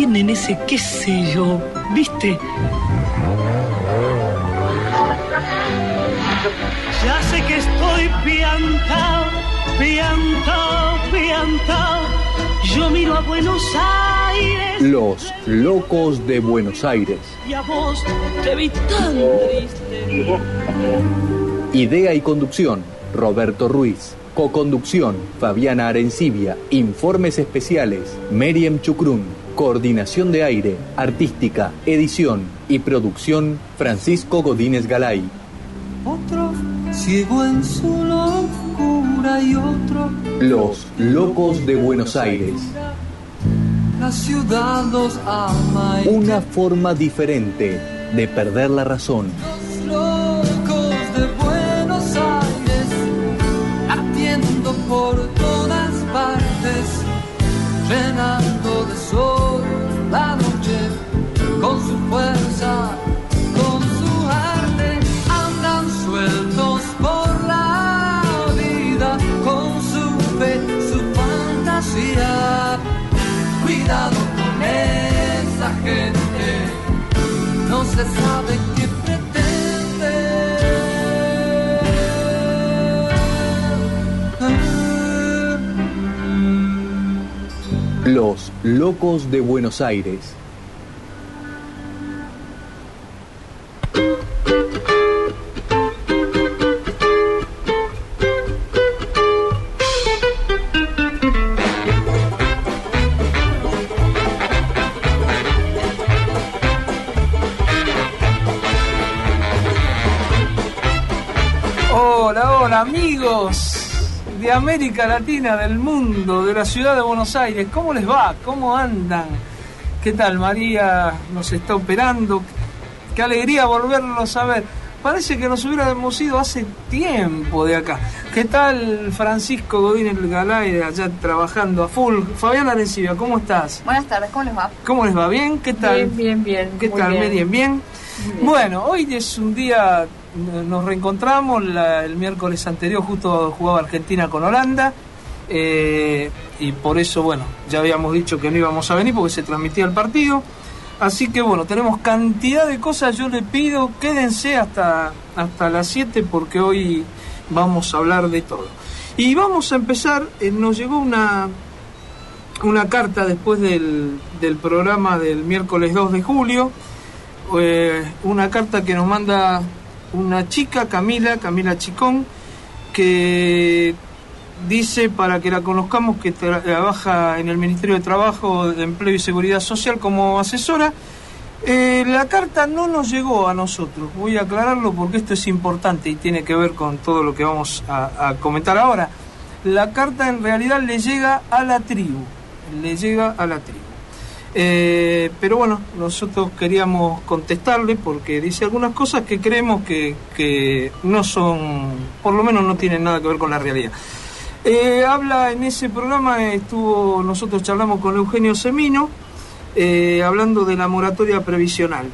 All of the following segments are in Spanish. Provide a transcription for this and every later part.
tienen ese, qué sé yo, ¿viste? Ya sé que estoy piantao, piantao, piantao. Yo miro a Buenos Aires. Los locos de Buenos Aires. Y a vos te vi tan triste. Idea y conducción, Roberto Ruiz. Coconducción, Fabiana Arencibia. Informes especiales, Meriam Chucrún. Coordinación de aire, artística, edición y producción, Francisco Godínez Galay. Otro ciego en su locura y otro... Los locos de Buenos Aires. La ciudad los ama. Una forma diferente de perder la razón. Los locos de Buenos Aires, latiendo por todas partes, llenando de sol la noche con su fuerza, con su arte. Andan sueltos por la vida con su fe, su fantasía. Cuidado con esa gente, no se sabe qué pretende. Los locos de Buenos Aires. Hola amigos de América Latina, del mundo, de la ciudad de Buenos Aires. ¿Cómo les va? ¿Cómo andan? ¿Qué tal? María nos está operando. Qué alegría volverlos a ver. Parece que nos hubiéramos ido hace tiempo de acá. ¿Qué tal Francisco Godínez Galay, allá trabajando a full? Fabiana Arencibia, ¿cómo estás? Buenas tardes, ¿cómo les va? ¿Cómo les va? ¿Bien? ¿Qué tal? Bien. ¿Qué tal, Meriam? ¿Bien? Bueno, hoy es un día... Nos reencontramos el miércoles anterior, justo jugaba Argentina con Holanda, y por eso, bueno, ya habíamos dicho que no íbamos a venir porque se transmitía el partido. Así que, bueno, tenemos cantidad de cosas. Yo les pido, quédense hasta las 7 porque hoy vamos a hablar de todo. Y vamos a empezar, nos llegó una carta después del programa del miércoles 2 de julio, una carta que nos manda una chica, Camila Chicón, que dice, para que la conozcamos, que trabaja en el Ministerio de Trabajo, de Empleo y Seguridad Social como asesora. La carta no nos llegó a nosotros, voy a aclararlo porque esto es importante y tiene que ver con todo lo que vamos a comentar ahora. La carta en realidad le llega a la tribu. Pero bueno, nosotros queríamos contestarle porque dice algunas cosas que creemos que no son, por lo menos no tienen nada que ver con la realidad. Habla en ese programa, nosotros charlamos con Eugenio Semino, hablando de la moratoria previsional.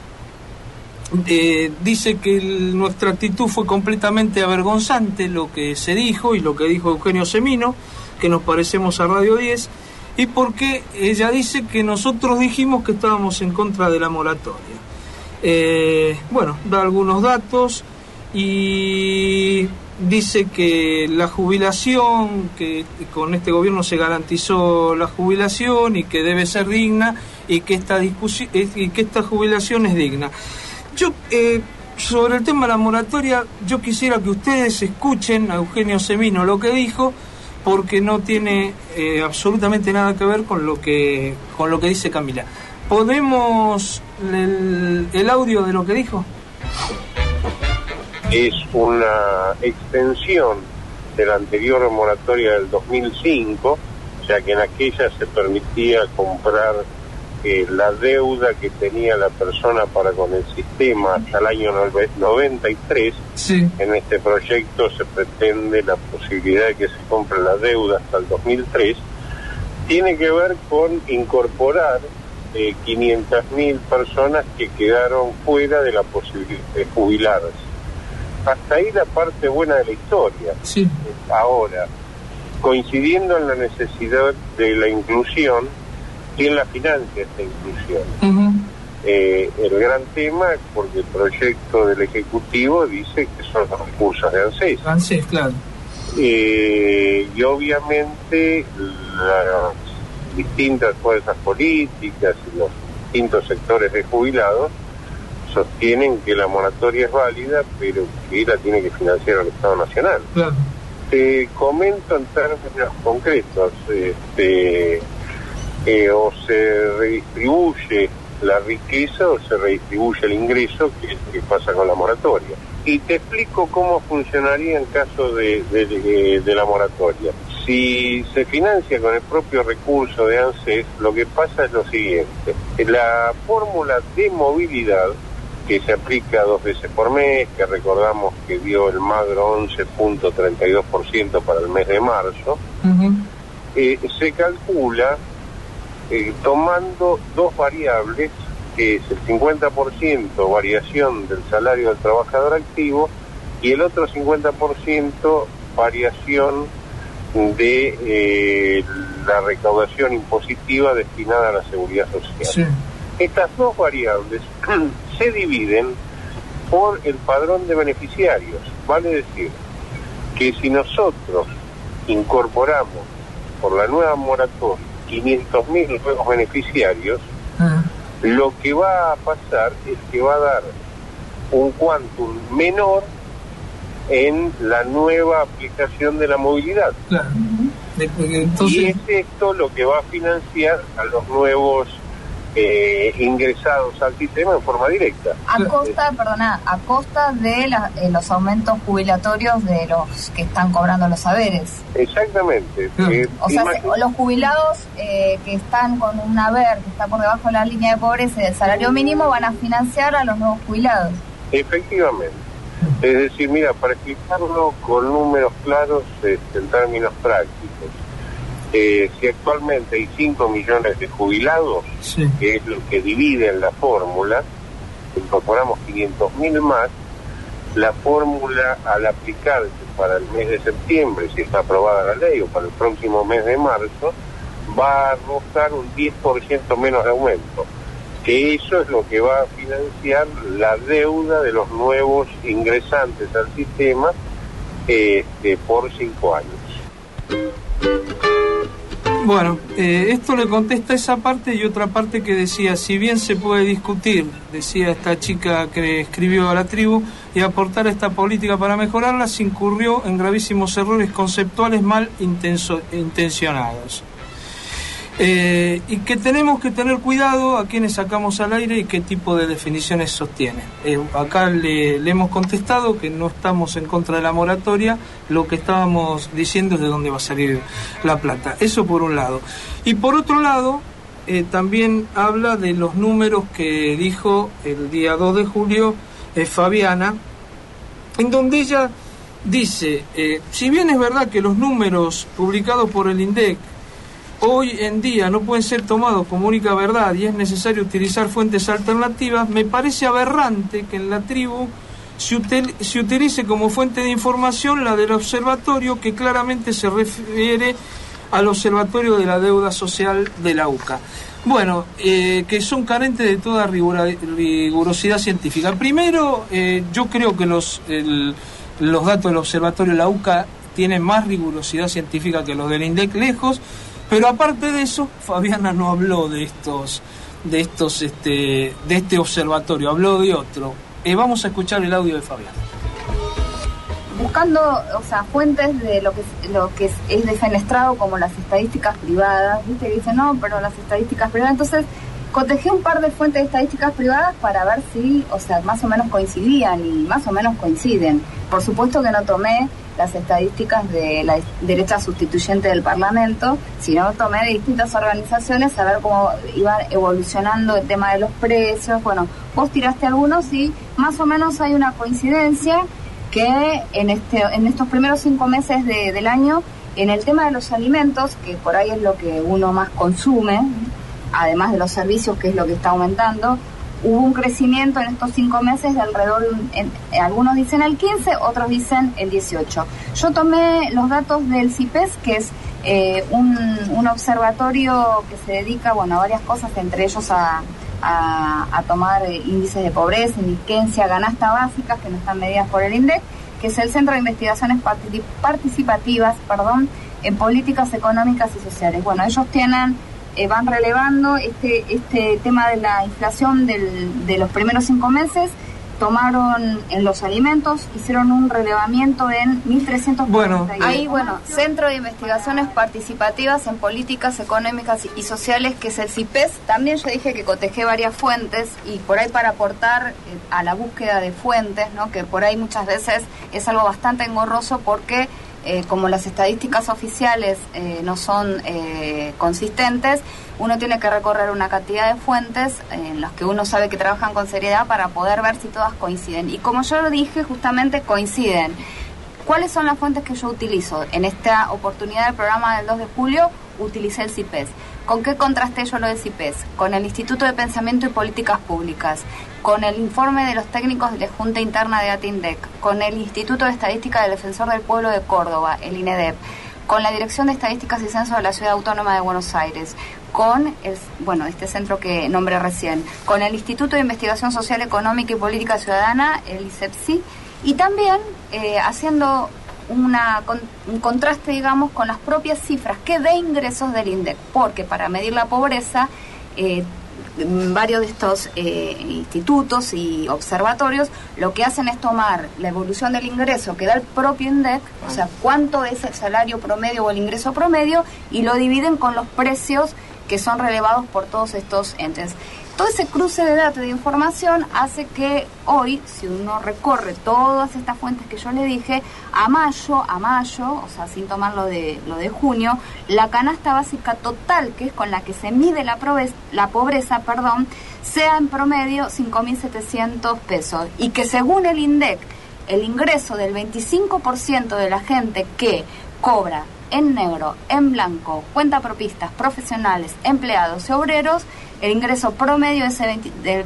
Dice que nuestra actitud fue completamente avergonzante, lo que se dijo y lo que dijo Eugenio Semino, que nos parecemos a Radio 10. Y porque ella dice que nosotros dijimos que estábamos en contra de la moratoria. Bueno, da algunos datos y dice que la jubilación, que con este gobierno se garantizó la jubilación y que debe ser digna y que esta jubilación es digna. Yo, sobre el tema de la moratoria, yo quisiera que ustedes escuchen a Eugenio Semino lo que dijo, porque no tiene absolutamente nada que ver con lo que dice Camila. ¿Podemos el audio de lo que dijo? Es una extensión de la anterior moratoria del 2005, o sea que en aquella se permitía comprar la deuda que tenía la persona para con el sistema hasta el año 93. Sí. En este proyecto se pretende la posibilidad de que se compre la deuda hasta el 2003. Tiene que ver con incorporar 500.000 personas que quedaron fuera de la posibilidad de jubilarse. Hasta ahí la parte buena de la historia. Sí. Ahora, coincidiendo en la necesidad de la inclusión, ¿Quién la financia esta inclusión? Uh-huh. El gran tema, porque el proyecto del Ejecutivo dice que son los recursos de ANSES. ANSES, claro. Y obviamente las distintas fuerzas políticas y los distintos sectores de jubilados sostienen que la moratoria es válida, pero que la tiene que financiar el Estado Nacional. Claro. Te comento en términos concretos, o se redistribuye la riqueza o se redistribuye el ingreso, que es lo que pasa con la moratoria. Y te explico cómo funcionaría en caso de la moratoria. Si se financia con el propio recurso de ANSES, lo que pasa es lo siguiente. La fórmula de movilidad, que se aplica 2 veces por mes, que recordamos que dio el Magro 11.32% para el mes de marzo, uh-huh. Se calcula tomando 2 variables, que es el 50% variación del salario del trabajador activo y el otro 50% variación de la recaudación impositiva destinada a la seguridad social. Sí. Estas 2 variables se dividen por el padrón de beneficiarios. Vale decir que si nosotros incorporamos por la nueva moratoria 500.000 nuevos beneficiarios, lo que va a pasar es que va a dar un quantum menor en la nueva aplicación de la movilidad. Claro. Entonces... Y es esto lo que va a financiar a los nuevos ingresados al sistema en forma directa. A costa de los aumentos jubilatorios de los que están cobrando los saberes. Exactamente. O sea, los jubilados que están con un haber que está por debajo de la línea de pobreza y del salario mínimo van a financiar a los nuevos jubilados. Efectivamente. Es decir, mira, para explicarlo con números claros en términos prácticos, si actualmente hay 5 millones de jubilados, sí, que es lo que divide en la fórmula, incorporamos 500.000 más, la fórmula al aplicarse para el mes de septiembre, si está aprobada la ley, o para el próximo mes de marzo, va a arrojar un 10% menos de aumento, que eso es lo que va a financiar la deuda de los nuevos ingresantes al sistema por 5 años. Bueno, esto le contesta esa parte y otra parte que decía, si bien se puede discutir, decía esta chica que escribió a La Tribu, y aportar a esta política para mejorarla, se incurrió en gravísimos errores conceptuales mal intencionados. Y que tenemos que tener cuidado a quienes sacamos al aire y qué tipo de definiciones sostienen. Acá le hemos contestado que no estamos en contra de la moratoria, lo que estábamos diciendo es de dónde va a salir la plata. Eso por un lado. Y por otro lado, también habla de los números que dijo el día 2 de julio Fabiana, en donde ella dice, si bien es verdad que los números publicados por el INDEC hoy en día no pueden ser tomados como única verdad y es necesario utilizar fuentes alternativas, me parece aberrante que en La Tribu se utilice como fuente de información la del observatorio, que claramente se refiere al observatorio de la deuda social de la UCA. Bueno, que son carentes de toda rigurosidad científica. Primero, yo creo que los datos del observatorio de la UCA tienen más rigurosidad científica que los del INDEC, lejos. Pero aparte de eso, Fabiana no habló de este observatorio, habló de otro. Vamos a escuchar el audio de Fabiana. Buscando, fuentes de lo que es defenestrado como las estadísticas privadas, ¿viste? Que dicen, no, pero las estadísticas privadas. Entonces, cotejé un par de fuentes de estadísticas privadas para ver si, más o menos coincidían, y más o menos coinciden. Por supuesto que no tomé las estadísticas de la derecha sustituyente del Parlamento, sino tomé de distintas organizaciones a ver cómo iba evolucionando el tema de los precios. Bueno, vos tiraste algunos y más o menos hay una coincidencia que en estos primeros 5 meses del año, en el tema de los alimentos, que por ahí es lo que uno más consume, además de los servicios, que es lo que está aumentando, hubo un crecimiento en estos 5 meses de alrededor, algunos dicen el 15, otros dicen el 18. Yo tomé los datos del CIPES, que es un observatorio que se dedica, bueno, a varias cosas, entre ellos a tomar índices de pobreza, indigencia, canasta básicas, que no están medidas por el INDEC, que es el Centro de Investigaciones Participativas, en políticas económicas y sociales. Bueno, ellos van relevando este tema de la inflación de los primeros 5 meses. Tomaron en los alimentos, hicieron un relevamiento en 1.300. Bueno, ahí, Centro de Investigaciones Participativas en Políticas Económicas y Sociales, que es el CIPES. También yo dije que cotejé varias fuentes, y por ahí para aportar a la búsqueda de fuentes, ¿no? Que por ahí muchas veces es algo bastante engorroso, porque como las estadísticas oficiales no son consistentes, uno tiene que recorrer una cantidad de fuentes en las que uno sabe que trabajan con seriedad para poder ver si todas coinciden. Y como yo lo dije, justamente coinciden. ¿Cuáles son las fuentes que yo utilizo? En esta oportunidad del programa del 2 de julio utilicé el CIPES. ¿Con qué contrasté yo lo del CIPES? Con el Instituto de Pensamiento y Políticas Públicas, con el informe de los técnicos de la Junta Interna de ATINDEC, con el Instituto de Estadística del Defensor del Pueblo de Córdoba, el INEDEP, con la Dirección de Estadísticas y Censo de la Ciudad Autónoma de Buenos Aires, con este centro que nombré recién, con el Instituto de Investigación Social, Económica y Política Ciudadana, el ICEPSI, y también haciendo un contraste, digamos, con las propias cifras de ingresos del INDEC, porque para medir la pobreza, varios de estos institutos y observatorios lo que hacen es tomar la evolución del ingreso que da el propio INDEC, o sea, cuánto es el salario promedio o el ingreso promedio, y lo dividen con los precios que son relevados por todos estos entes. Todo ese cruce de datos y de información hace que hoy, si uno recorre todas estas fuentes que yo le dije, a mayo, o sea, sin tomar lo de junio, la canasta básica total, que es con la que se mide la pobreza, sea en promedio 5.700 pesos. Y que según el INDEC, el ingreso del 25% de la gente que cobra en negro, en blanco, cuentapropistas, profesionales, empleados y obreros, el ingreso promedio del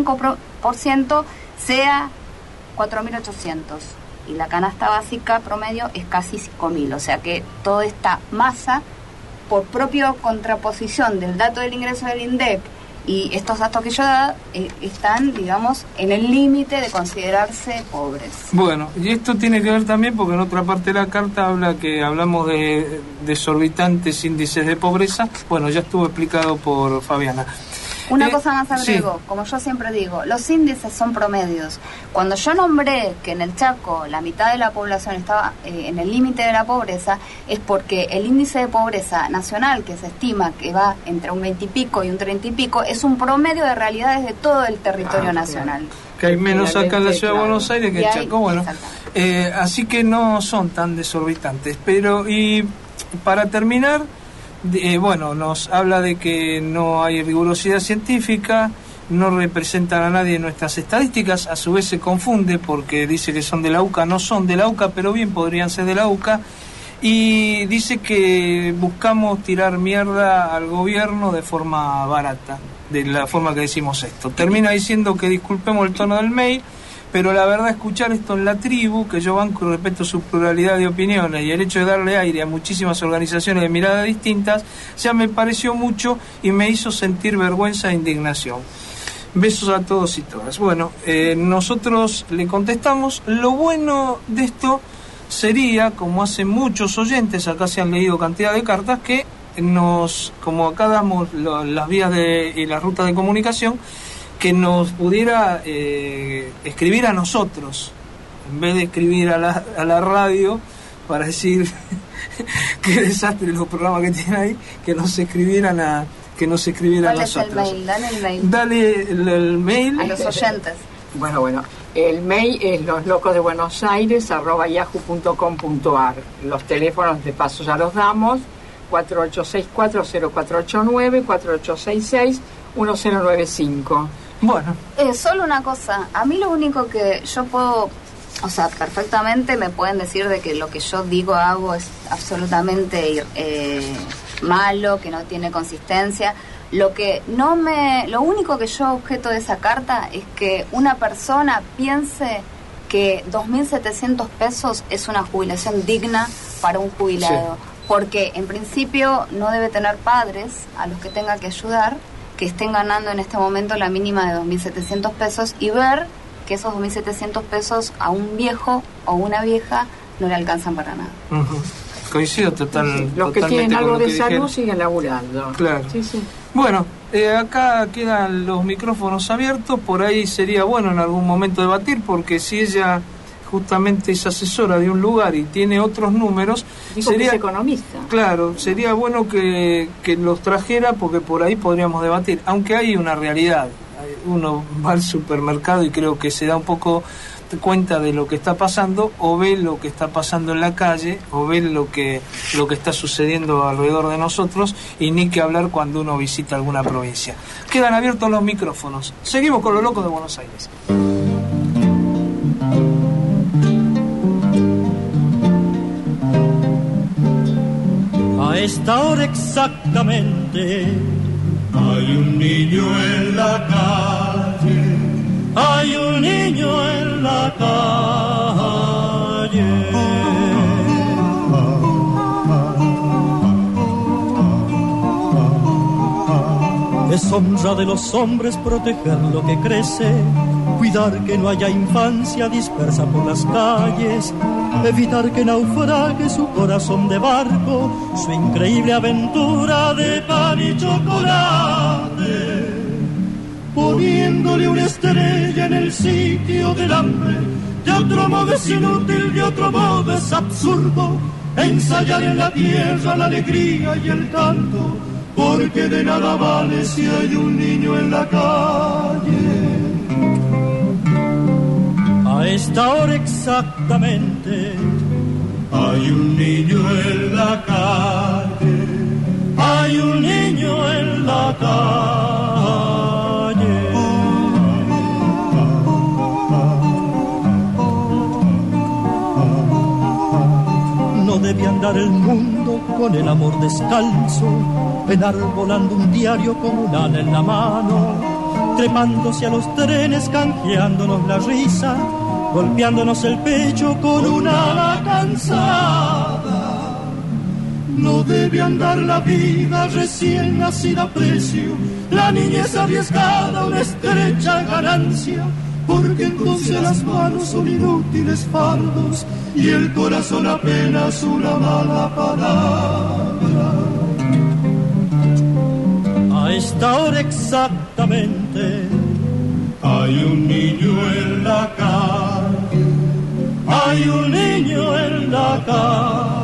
25% sea 4.800, y la canasta básica promedio es casi 5.000, o sea que toda esta masa, por propia contraposición del dato del ingreso del INDEC y estos datos que yo da, están, digamos, en el límite de considerarse pobres. Bueno, y esto tiene que ver también porque en otra parte de la carta hablamos de desorbitantes índices de pobreza. Bueno, ya estuvo explicado por Fabiana. Una cosa más agrego, sí. Como yo siempre digo, los índices son promedios. Cuando yo nombré que en el Chaco la mitad de la población estaba en el límite de la pobreza, es porque el índice de pobreza nacional, que se estima que va entre un 20 y pico y un 30 y pico, es un promedio de realidades de todo el territorio nacional. Que hay menos acá en la ciudad de Buenos Aires que en Chaco, bueno. Así que no son tan desorbitantes. Pero, y para terminar, nos habla de que no hay rigurosidad científica, no representan a nadie en nuestras estadísticas, a su vez se confunde porque dice que son de la UCA, no son de la UCA, pero bien podrían ser de la UCA, y dice que buscamos tirar mierda al gobierno de forma barata, de la forma que decimos esto. Termina diciendo que disculpemos el tono del mail, pero la verdad, escuchar esto en La Tribu, que yo banco y respeto su pluralidad de opiniones y el hecho de darle aire a muchísimas organizaciones de miradas distintas, ya me pareció mucho y me hizo sentir vergüenza e indignación. Besos a todos y todas. Bueno, nosotros le contestamos. Lo bueno de esto sería, como hacen muchos oyentes, acá se han leído cantidad de cartas, que como acá damos las vías y las rutas de comunicación, que nos pudiera escribir a nosotros, en vez de escribir a la radio para decir qué desastre los programas que tienen ahí, que nos escribieran a nosotros. Dale el mail. Dale el mail a los oyentes. Bueno, el mail es loslocosdebuenosaires@yahoo.com.ar. Los teléfonos de paso ya los damos: 4864-0489, 4866-1095. Bueno. Solo una cosa, a mí lo único que yo puedo, o sea, perfectamente me pueden decir de que lo que yo digo, hago es absolutamente malo, que no tiene consistencia. Lo único que yo objeto de esa carta es que una persona piense que 2.700 pesos es una jubilación digna para un jubilado. Sí. porque en principio no debe tener padres a los que tenga que ayudar, que estén ganando en este momento la mínima de 2.700 pesos, y ver que esos 2.700 pesos a un viejo o una vieja no le alcanzan para nada. Uh-huh. Coincido totalmente. Los que tienen algo de salud dijeron. siguen laburando. Claro. Sí, sí. Bueno, acá quedan los micrófonos abiertos. Por ahí sería bueno en algún momento debatir, porque si ella justamente es asesora de un lugar y tiene otros números, Digo sería que es economista. Claro, sería bueno que los trajera, porque por ahí podríamos debatir. Aunque hay una realidad, uno va al supermercado y creo que se da un poco cuenta de lo que está pasando, o ve lo que está pasando en la calle, o ve lo que está sucediendo alrededor de nosotros, y ni que hablar cuando uno visita alguna provincia. Quedan abiertos los micrófonos. Seguimos con Lo Loco de Buenos Aires. A esta hora exactamente hay un niño en la calle, hay un niño en la calle. Es honra de los hombres proteger lo que crece, cuidar que no haya infancia dispersa por las calles, evitar que naufrague su corazón de barco, su increíble aventura de pan y chocolate, poniéndole una estrella en el sitio del hambre. De otro modo es inútil, de otro modo es absurdo ensayar en la tierra la alegría y el canto, porque de nada vale si hay un niño en la calle. A esta hora exactamente hay un niño en la calle, hay un niño en la calle. No debe andar el mundo con el amor descalzo, enarbolando un diario comunal en la mano, trepándose a los trenes, canjeándonos la risa, golpeándonos el pecho con una ala cansada. No debe andar la vida recién nacida a precio, la niñez arriesgada, una estrecha ganancia, porque entonces las manos son inútiles fardos y el corazón apenas una mala palabra. A esta hora exactamente hay un niño en la calle, hay un niño en la calle.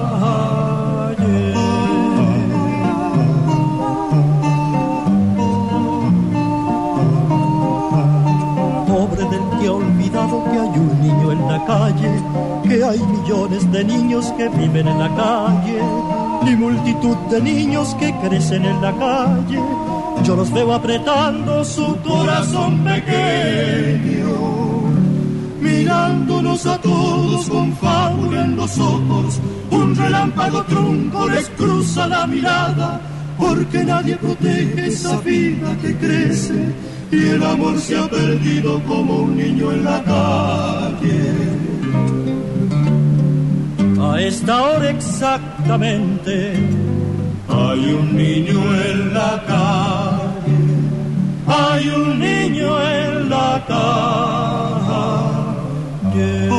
Pobre del que ha olvidado que hay un niño en la calle, que hay millones de niños que viven en la calle y multitud de niños que crecen en la calle. Yo los veo apretando su corazón pequeño, mirándonos a todos con fábula en los ojos. Un relámpago trunco les cruza la mirada, porque nadie protege esa vida que crece y el amor se ha perdido como un niño en la calle. A esta hora exactamente hay un niño en la calle, hay un niño en la calle.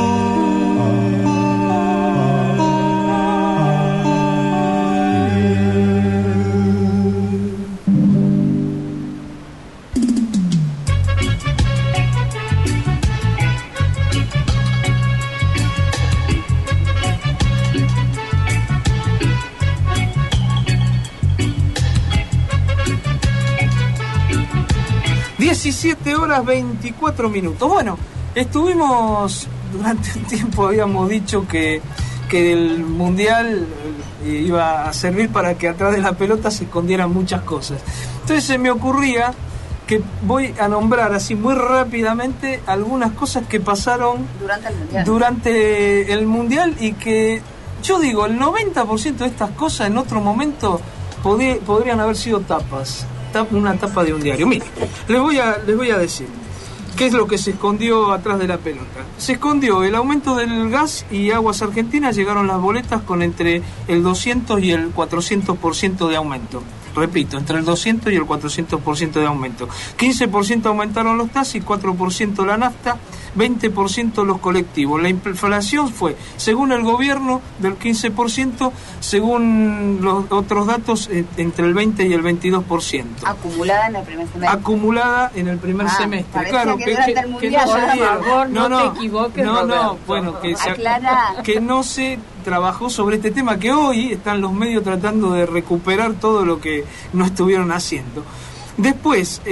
horas 24 minutos. Bueno, estuvimos durante un tiempo, habíamos dicho que el Mundial iba a servir para que atrás de la pelota se escondieran muchas cosas. Entonces se me ocurría que voy a nombrar así muy rápidamente algunas cosas que pasaron durante el Mundial y que yo digo, el 90% de estas cosas en otro momento podrían haber sido tapas, una tapa de un diario. Mira, les voy a decir ¿Qué es lo que se escondió atrás de la pelota? Se escondió el aumento del gas y Aguas Argentinas. Llegaron las boletas con entre el 200 y el 400% de aumento. Repito, entre el 200 y el 400% de aumento. 15% aumentaron los taxis, 4% la nafta, 20% los colectivos. La inflación fue, según el gobierno, del 15%, según los otros datos, entre el 20 y el 22%. Acumulada en el primer semestre. Acumulada en el primer semestre. Claro, que durante el mundial, no te equivoques, no, bueno, que no se trabajó sobre este tema, que hoy están los medios tratando de recuperar todo lo que no estuvieron haciendo. Después,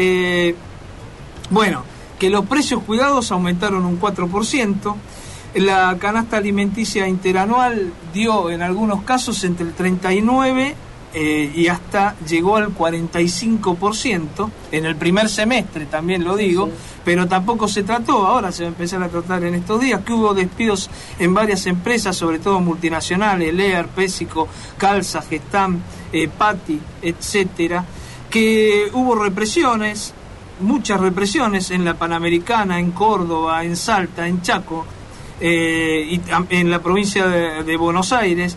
bueno, que los precios cuidados aumentaron un 4%, la canasta alimenticia interanual dio en algunos casos entre el 39% y hasta llegó al 45% en el primer semestre, también lo digo, sí. Pero tampoco se trató, ahora se va a empezar a tratar en estos días, que hubo despidos en varias empresas, sobre todo multinacionales, Lear, Pepsico, Calza, Gestam, Pati, etcétera, que hubo represiones, muchas represiones en la Panamericana, en Córdoba, en Salta, en Chaco, y en la provincia de Buenos Aires,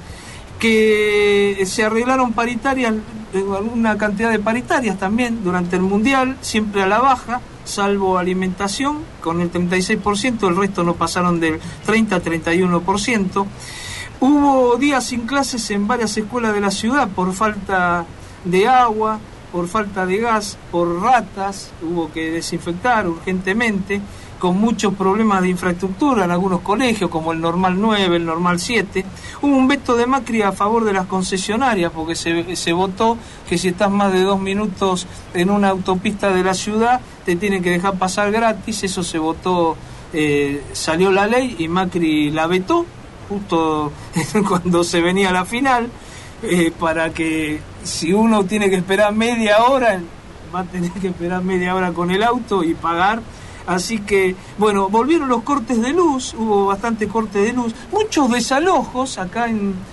que se arreglaron paritarias, una cantidad de paritarias también durante el Mundial, siempre a la baja, salvo alimentación, con el 36%, el resto no pasaron del 30 a 31%. Hubo días sin clases en varias escuelas de la ciudad por falta de agua, por falta de gas, por ratas, hubo que desinfectar urgentemente, con muchos problemas de infraestructura en algunos colegios, como el Normal 9, el Normal 7. Hubo un veto de Macri a favor de las concesionarias, porque se votó que si estás más de 2 minutos en una autopista de la ciudad, te tienen que dejar pasar gratis. Eso se votó, salió la ley y Macri la vetó, justo cuando se venía la final, para que si uno tiene que esperar media hora, va a tener que esperar media hora con el auto y pagar. Así que, bueno, volvieron los cortes de luz, hubo bastante corte de luz, muchos desalojos acá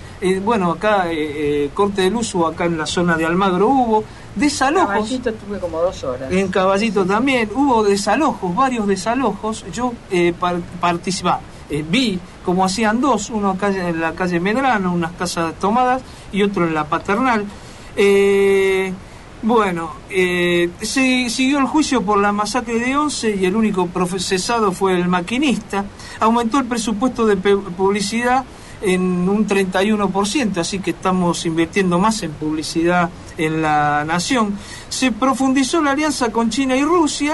corte de luz hubo acá en la zona de Almagro, hubo desalojos. En Caballito tuve como 2 horas. En Caballito también hubo desalojos, varios desalojos. Yo participaba, vi como hacían dos, uno acá en la calle Medrano, unas casas tomadas, y otro en la Paternal. Siguió el juicio por la masacre de Once y el único procesado fue el maquinista. Aumentó el presupuesto de publicidad en un 31%, así que estamos invirtiendo más en publicidad en la nación. Se profundizó la alianza con China y Rusia,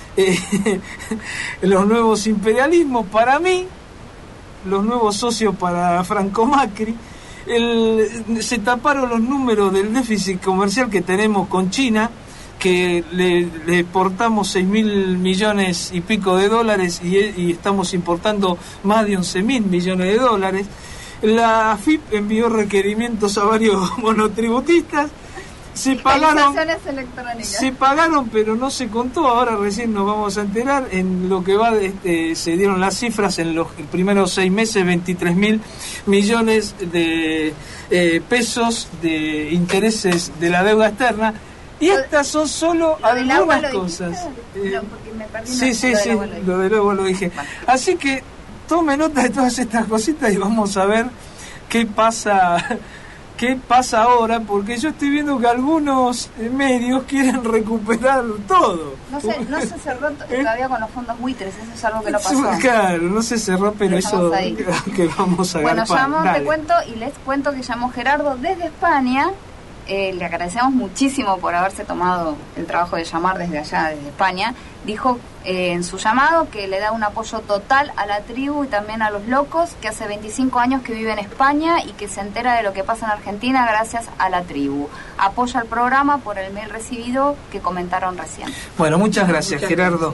los nuevos imperialismos para mí, los nuevos socios para Franco Macri. Se taparon los números del déficit comercial que tenemos con China, que le exportamos 6.000 millones y pico de dólares y estamos importando más de 11.000 millones de dólares. La AFIP envió requerimientos a varios monotributistas. Se pagaron, pero no se contó. Ahora recién nos vamos a enterar. En lo que va, se dieron las cifras en los primeros 6 meses, 23.000 millones de pesos de intereses de la deuda externa. Y estas son solo algunas cosas. Sí, lo del agua lo dije. Así que tome nota de todas estas cositas y vamos a ver qué pasa ahora, porque yo estoy viendo que algunos medios quieren recuperar todo. No se cerró todavía con los fondos buitres, eso es algo que no pasó. Claro, no se cerró, pero eso que vamos a Bueno, llamamos, te cuento, y les cuento que llamó Gerardo desde España. Le agradecemos muchísimo por haberse tomado el trabajo de llamar desde allá, desde España. Dijo en su llamado que le da un apoyo total a la tribu y también a los locos, que hace 25 años que vive en España y que se entera de lo que pasa en Argentina gracias a la tribu. Apoya el programa por el mail recibido que comentaron recién. Bueno, muchas gracias, Gerardo.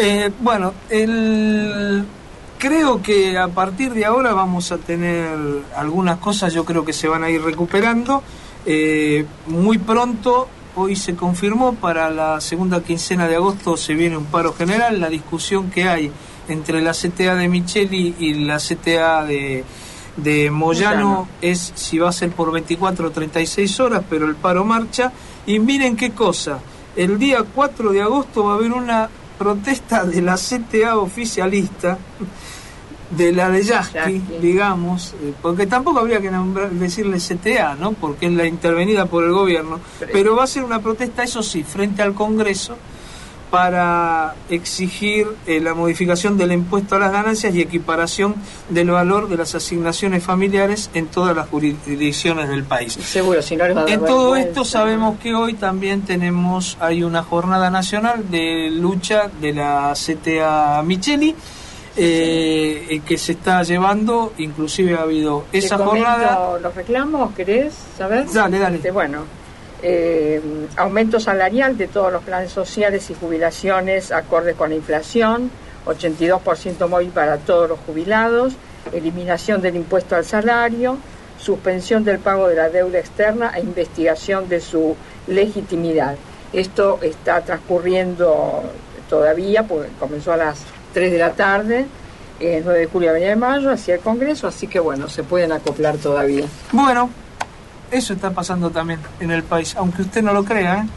Creo que a partir de ahora vamos a tener algunas cosas, yo creo que se van a ir recuperando. Muy pronto, hoy se confirmó, para la segunda quincena de agosto se viene un paro general. La discusión que hay entre la CTA de Micheli y la CTA de Moyano es si va a ser por 24 o 36 horas, pero el paro marcha. Y miren qué cosa, el día 4 de agosto va a haber una protesta de la CTA oficialista, de la de Yasky, digamos, porque tampoco habría que decirle CTA, ¿no? Porque es la intervenida por el gobierno, pero va a ser una protesta, eso sí, frente al Congreso, para exigir la modificación del impuesto a las ganancias y equiparación del valor de las asignaciones familiares en todas las jurisdicciones del país. Seguro, si no les va a dar en todo vergüenza. esto sabemos que hoy también hay una jornada nacional de lucha de la CTA Micheli, que se está llevando, inclusive ha habido esa jornada. ¿Los reclamos querés saber? Dale. Bueno, aumento salarial de todos los planes sociales y jubilaciones acordes con la inflación, 82% móvil para todos los jubilados, eliminación del impuesto al salario, suspensión del pago de la deuda externa e investigación de su legitimidad. Esto está transcurriendo todavía, porque comenzó a las 3 de la tarde, 9 de julio, Avenida de Mayo, hacia el Congreso, así que bueno, se pueden acoplar todavía. Bueno, eso está pasando también en el país, aunque usted no lo crea, ¿eh?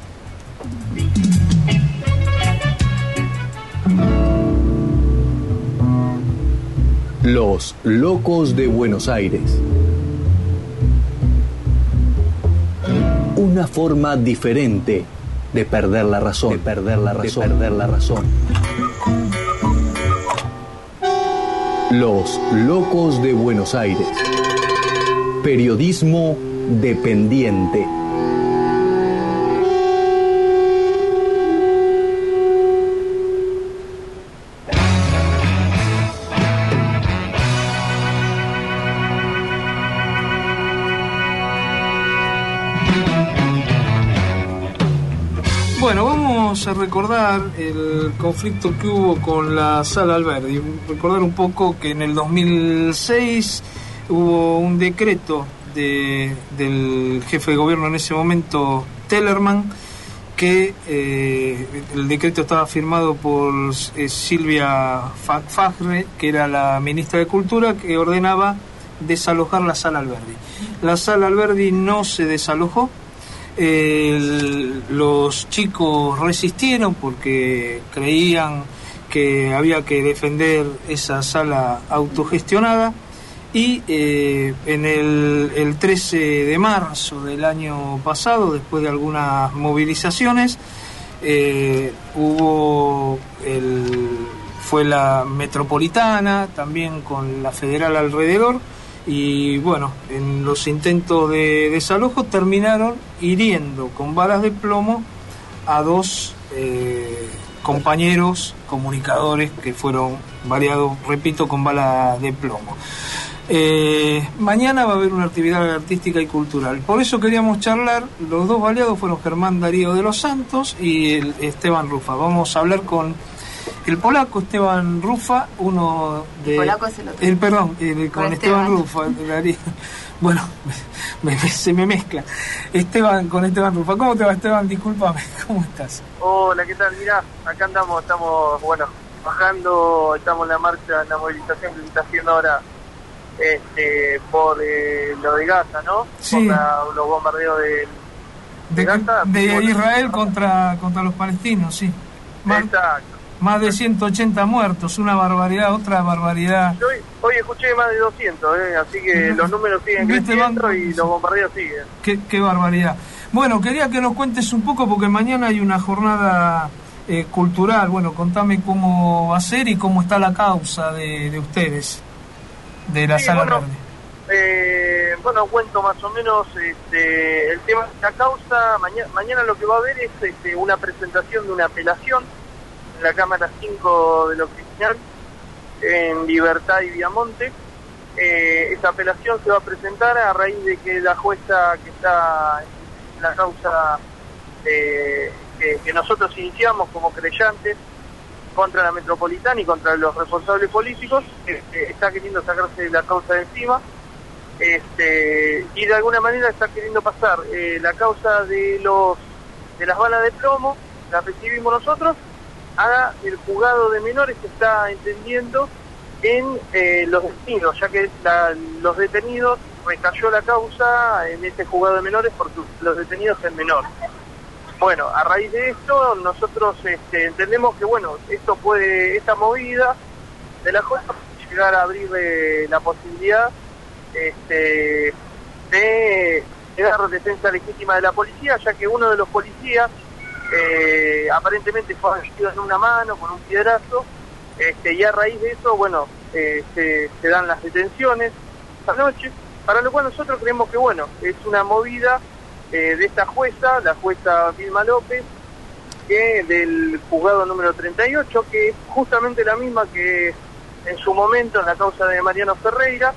Los locos de Buenos Aires. Una forma diferente de perder la razón, Los locos de Buenos Aires. Periodismo dependiente. Bueno, vamos a recordar el conflicto que hubo con la Sala Alberdi. Recordar un poco que en el 2006 hubo un decreto del jefe de gobierno en ese momento, Tellerman, que el decreto estaba firmado por Silvia Fagre, que era la ministra de Cultura, que ordenaba desalojar la Sala Alberdi. La Sala Alberdi no se desalojó. Los chicos resistieron porque creían que había que defender esa sala autogestionada y en el 13 de marzo del año pasado, después de algunas movilizaciones, fue la Metropolitana, también con la Federal alrededor. Y bueno, en los intentos de desalojo terminaron hiriendo con balas de plomo a dos compañeros comunicadores que fueron baleados, repito, con balas de plomo. Mañana va a haber una actividad artística y cultural. Por eso queríamos charlar. Los dos baleados fueron Germán Darío de los Santos y Esteban Rufa. Vamos a hablar con el polaco Esteban Rufa, uno de... El polaco es el otro. Con Esteban Rufa. Bueno, se me mezcla. Con Esteban Rufa. ¿Cómo te va, Esteban? Discúlpame, ¿cómo estás? Hola, ¿qué tal? Mirá, acá estamos, bueno, bajando, estamos en la marcha, en la movilización que se está haciendo ahora por lo de Gaza, ¿no? Sí. Por los bombardeos de Gaza. De Israel contra los palestinos, sí. Exacto. Más de 180 muertos, una barbaridad, otra barbaridad. Hoy escuché más de 200, así que los números siguen creciendo y los bombardeos siguen. Qué barbaridad. Bueno, quería que nos cuentes un poco, porque mañana hay una jornada cultural. Bueno, contame cómo va a ser y cómo está la causa de ustedes, de la Sala Verde. Bueno, cuento más o menos el tema de la causa. Mañana lo que va a haber es una presentación de una apelación en la Cámara 5 de lo Cristian, en Libertad y Viamonte. Esa apelación se va a presentar a raíz de que la jueza que está en la causa que nosotros iniciamos como creyentes contra la Metropolitana y contra los responsables políticos, está queriendo sacarse la causa de encima, y de alguna manera está queriendo pasar la causa de las balas de plomo, la recibimos nosotros, a el juzgado de menores que está entendiendo en los detenidos, ya que los detenidos recayó la causa en este juzgado de menores porque los detenidos es menor. Bueno, a raíz de esto, nosotros entendemos que, bueno, esta movida de la jueza puede llegar a abrir la posibilidad de dar defensa legítima de la policía, ya que uno de los policías aparentemente fue agredido en una mano con un piedrazo, y a raíz de eso, bueno, se dan las detenciones esta noche, para lo cual nosotros creemos que, bueno, es una movida de esta jueza, la jueza Vilma López, que del juzgado número 38, que es justamente la misma que en su momento en la causa de Mariano Ferreira.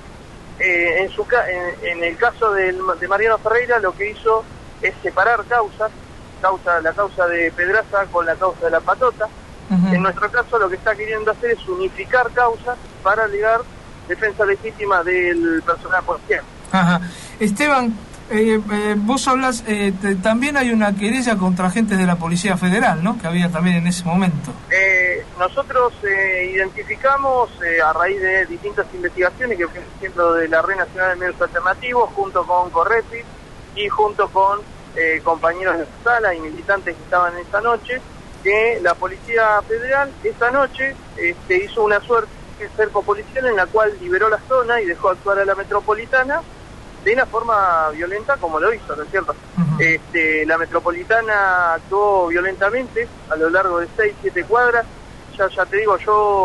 En el caso de Mariano Ferreira lo que hizo es separar la causa de Pedraza con la causa de la Patota. Uh-huh. En nuestro caso lo que está queriendo hacer es unificar causas para alegar defensa legítima del personal policial. Ajá. Esteban, vos hablas, también hay una querella contra agentes de la Policía Federal, ¿no? Que había también en ese momento. Nosotros identificamos a raíz de distintas investigaciones, que por ejemplo de la Red Nacional de Medios Alternativos, junto con Correpi y junto con compañeros de la sala y militantes que estaban esta noche, que la Policía Federal esta noche hizo una suerte de cerco policial en la cual liberó la zona y dejó actuar a la metropolitana de una forma violenta como lo hizo, ¿no es cierto? Uh-huh. La metropolitana actuó violentamente a lo largo de 6-7 cuadras. Ya te digo,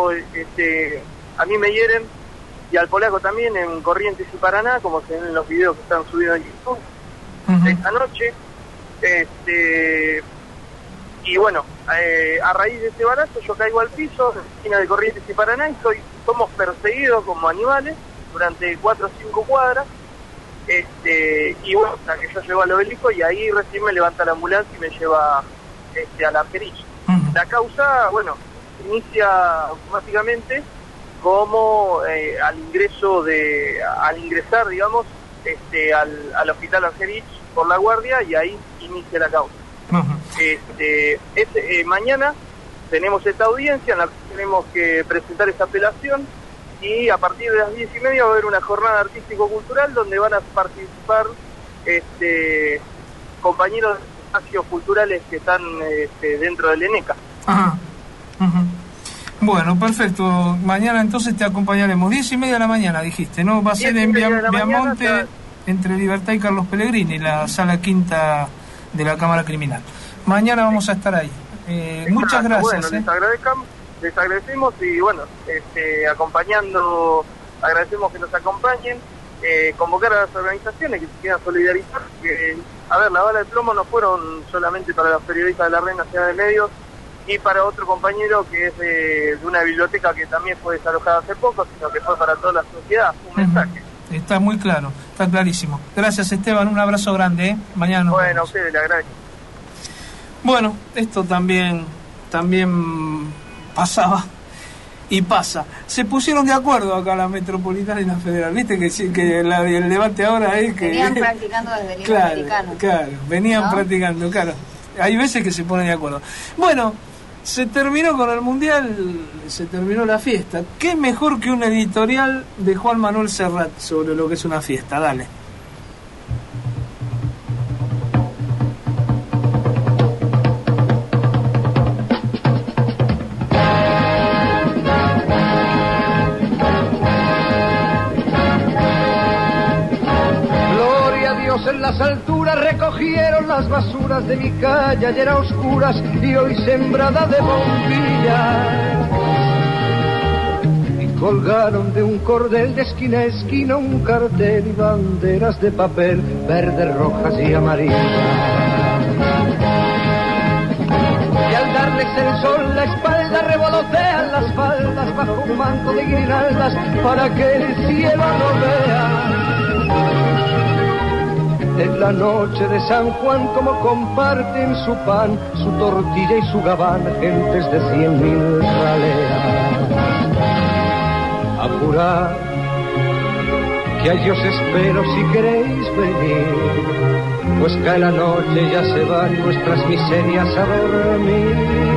a mí me hieren, y al polaco también, en Corrientes y Paraná, como se ven en los videos que están subidos en YouTube. Uh-huh. Esta noche. Y bueno, a raíz de ese balazo yo caigo al piso, en la esquina de Corrientes y Paraná, y somos perseguidos como animales durante 4 o 5 cuadras. Y bueno, hasta que yo llego al obelisco, y ahí recién me levanta la ambulancia y me lleva a la Argerich. Uh-huh. La causa, bueno, inicia automáticamente como al ingresar, digamos, al hospital Argerich por la guardia, y ahí inicia la causa. Uh-huh. Mañana tenemos esta audiencia en la que tenemos que presentar esta apelación, y a partir de las 10:30 va a haber una jornada artístico-cultural donde van a participar compañeros de espacios culturales que están dentro del ENECA. Ajá. Uh-huh. Bueno, perfecto. Mañana entonces te acompañaremos. 10:30 de la mañana, dijiste, ¿no? Va a ser en Viamonte, entre Libertad y Carlos Pellegrini, la sala quinta de la Cámara Criminal. Mañana vamos a estar ahí. Muchas gracias. Bueno, les agradecemos, y bueno, agradecemos que nos acompañen, convocar a las organizaciones que se quieran solidarizar, que, a ver, la bala de plomo no fueron solamente para los periodistas de la Red Nacional de Medios y para otro compañero que es de una biblioteca que también fue desalojada hace poco, sino que fue para toda la sociedad, un mensaje. Está muy claro, está clarísimo. Gracias, Esteban, un abrazo grande, Mañana nos vemos. A ustedes le agradezco. Bueno, esto también pasaba y pasa. Se pusieron de acuerdo acá la Metropolitana y la Federal, viste que el debate ahora es que venían practicando desde el Iberoamericano. Claro, venían practicando, claro. Hay veces que se ponen de acuerdo. Bueno, se terminó con el Mundial, se terminó la fiesta. ¿Qué mejor que un editorial de Juan Manuel Serrat sobre lo que es una fiesta? Dale. En las alturas recogieron las basuras de mi calle, ayer a oscuras y hoy sembrada de bombillas, y colgaron de un cordel de esquina a esquina un cartel y banderas de papel verdes, rojas y amarillas, y al darles el sol la espalda revolotean las faldas bajo un manto de guirnaldas para que el cielo no vea. En la noche de San Juan, como comparten su pan, su tortilla y su gabán, gentes de 100.000 raleas. Apurad, que allí os espero si queréis venir, pues cae la noche, ya se van nuestras miserias a dormir.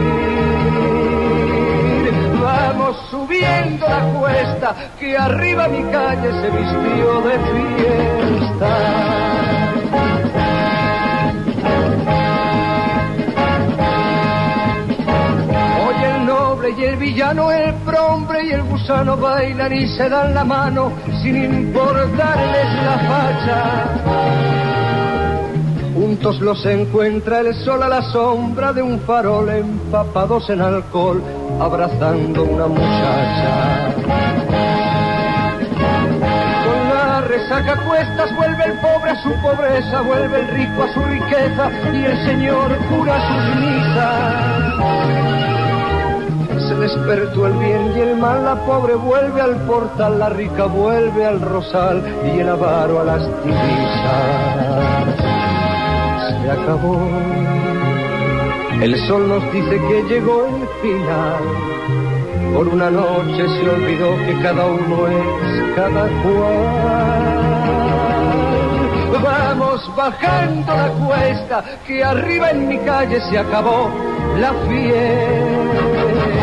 Vamos subiendo la cuesta, que arriba mi calle se vistió de fiesta. villano, el prohombre y el gusano bailan y se dan la mano sin importarles la facha. Juntos los encuentra el sol a la sombra de un farol, empapados en alcohol, abrazando una muchacha. Con la resaca a cuestas vuelve el pobre a su pobreza, vuelve el rico a su riqueza y el señor cura sus misas. Se despertó el bien y el mal, la pobre vuelve al portal, la rica vuelve al rosal y el avaro a las divisas. Se acabó. El sol nos dice que llegó el final. Por una noche se olvidó que cada uno es cada cual. Vamos bajando la cuesta, que arriba en mi calle se acabó la fiesta.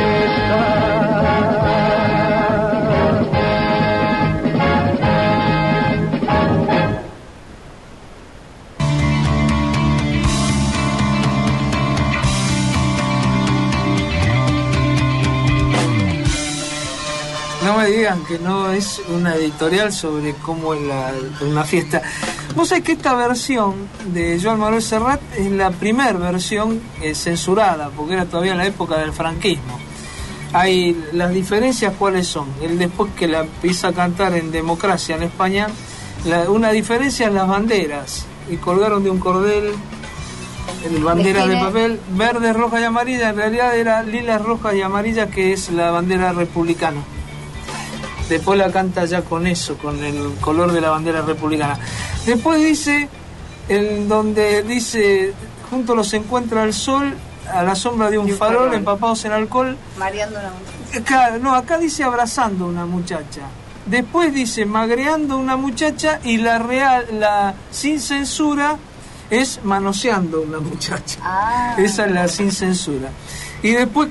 No me digan que no es una editorial sobre cómo es una fiesta. Vos sabés que esta versión de Joan Manuel Serrat es la primera versión censurada, porque era todavía en la época del franquismo. Hay las diferencias, ¿cuáles son? Él después que la empieza a cantar en Democracia en España, una diferencia en las banderas, y colgaron de un cordel banderas de papel verde, roja y amarilla. En realidad era lila, roja y amarilla, que es la bandera republicana. Después la canta ya con eso, con el color de la bandera republicana. Después dice, donde dice, juntos los encuentra el sol a la sombra de un farol, empapados en alcohol. Mareando una muchacha. Acá, no, acá dice abrazando una muchacha. Después dice magreando una muchacha, y la sin censura es manoseando una muchacha. Esa es la sin censura. Y después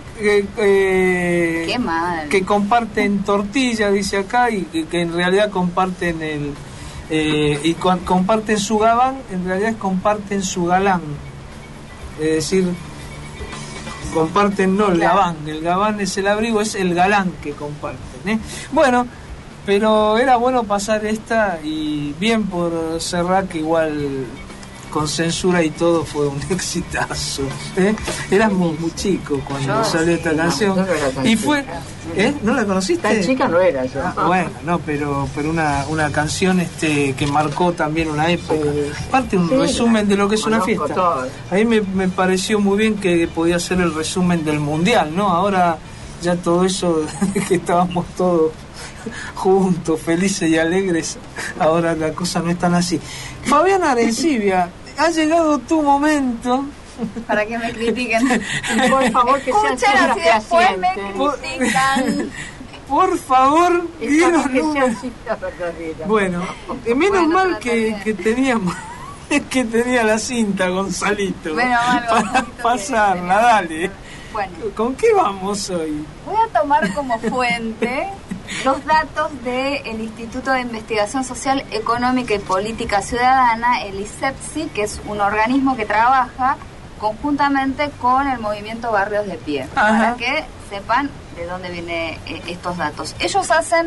qué mal. Que comparten tortilla, dice acá, y que en realidad comparten comparten su gabán, en realidad comparten su galán. Es decir, comparten no el gabán. El gabán es el abrigo, es el galán que comparten. Bueno, pero era bueno pasar esta, y bien por Serrat, que igual con censura y todo fue un exitazo. Éramos muy chicos cuando salió esta canción. No era tan y fue chica. ¿No la conociste? Tan chica no era yo. Bueno, no, pero una canción que marcó también una época. Aparte un resumen de lo que es una fiesta. Todo. A mí me pareció muy bien que podía ser el resumen del mundial, ¿no? Ahora ya todo eso que estábamos todos juntos, felices y alegres, ahora la cosa no es tan así. Fabián Arencibia, ha llegado tu momento para que me critiquen. Por favor, que sean cifras cifras después me fehacientes. critican. Por favor, dinos que números. sean cifras verdaderas. Bueno, menos mal que teníamos que tenía la cinta, Gonzalito, para pasarla, dale. Bueno, ¿con qué vamos hoy? Voy a tomar como fuente los datos del Instituto de Investigación Social, Económica y Política Ciudadana, el ISEPSI, que es un organismo que trabaja conjuntamente con el movimiento Barrios de Pie, para que sepan de dónde vienen estos datos. Ellos hacen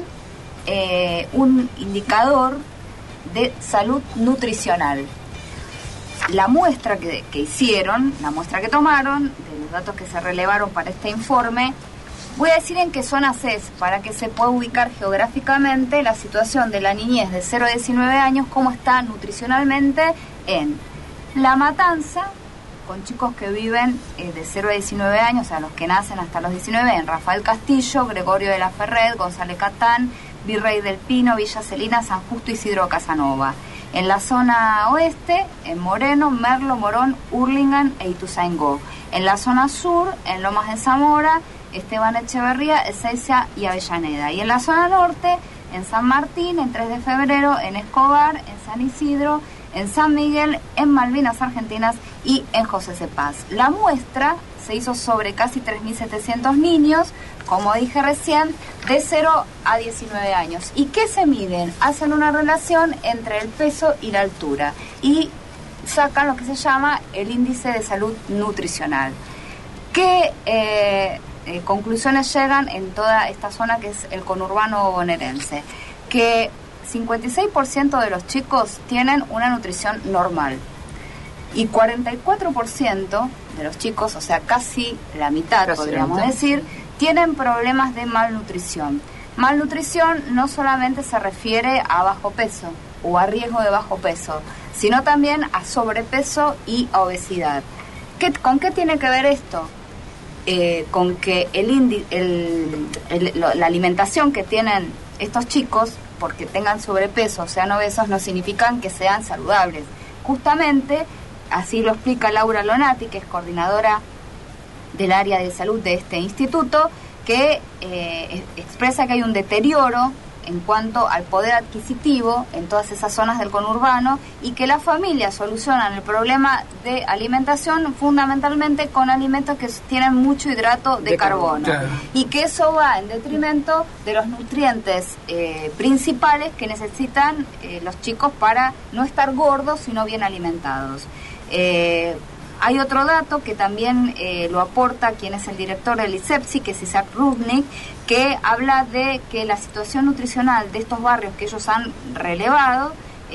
un indicador de salud nutricional. La muestra que hicieron, la muestra que tomaron, de los datos que se relevaron para este informe, voy a decir en qué zonas es, para que se pueda ubicar geográficamente la situación de la niñez de 0 a 19 años, cómo está nutricionalmente en La Matanza, con chicos que viven de 0 a 19 años, o sea, los que nacen hasta los 19, en Rafael Castillo, Gregorio de la Ferret, González Catán, Virrey del Pino, Villa Celina, San Justo, Isidro Casanova. En la zona oeste, en Moreno, Merlo, Morón, Hurlingham e Ituzaingó. En la zona sur, en Lomas de Zamora, Esteban Echeverría, Ezeiza y Avellaneda. Y en la zona norte, en San Martín, en 3 de febrero, en Escobar, en San Isidro, en San Miguel, en Malvinas Argentinas y en José C. Paz. La muestra se hizo sobre casi 3.700 niños, como dije recién, de 0 a 19 años. ¿Y qué se miden? Hacen una relación entre el peso y la altura y sacan lo que se llama el índice de salud nutricional, que conclusiones llegan en toda esta zona que es el conurbano bonaerense? Que 56% de los chicos tienen una nutrición normal y 44% de los chicos, o sea, casi la mitad, podríamos decir, tienen problemas de malnutrición. Malnutrición no solamente se refiere a bajo peso o a riesgo de bajo peso, sino también a sobrepeso y a obesidad. ¿Con qué tiene que ver esto? Con que la alimentación que tienen estos chicos, porque tengan sobrepeso o sean obesos, no significan que sean saludables. Justamente, así lo explica Laura Lonati, que es coordinadora del área de salud de este instituto, que expresa que hay un deterioro en cuanto al poder adquisitivo en todas esas zonas del conurbano y que las familias solucionan el problema de alimentación fundamentalmente con alimentos que tienen mucho hidrato de carbono. Claro. Y que eso va en detrimento de los nutrientes principales que necesitan los chicos para no estar gordos sino bien alimentados. Hay otro dato que también lo aporta quien es el director del ISEPSI, que es Isaac Rudnick, que habla de que la situación nutricional de estos barrios que ellos han relevado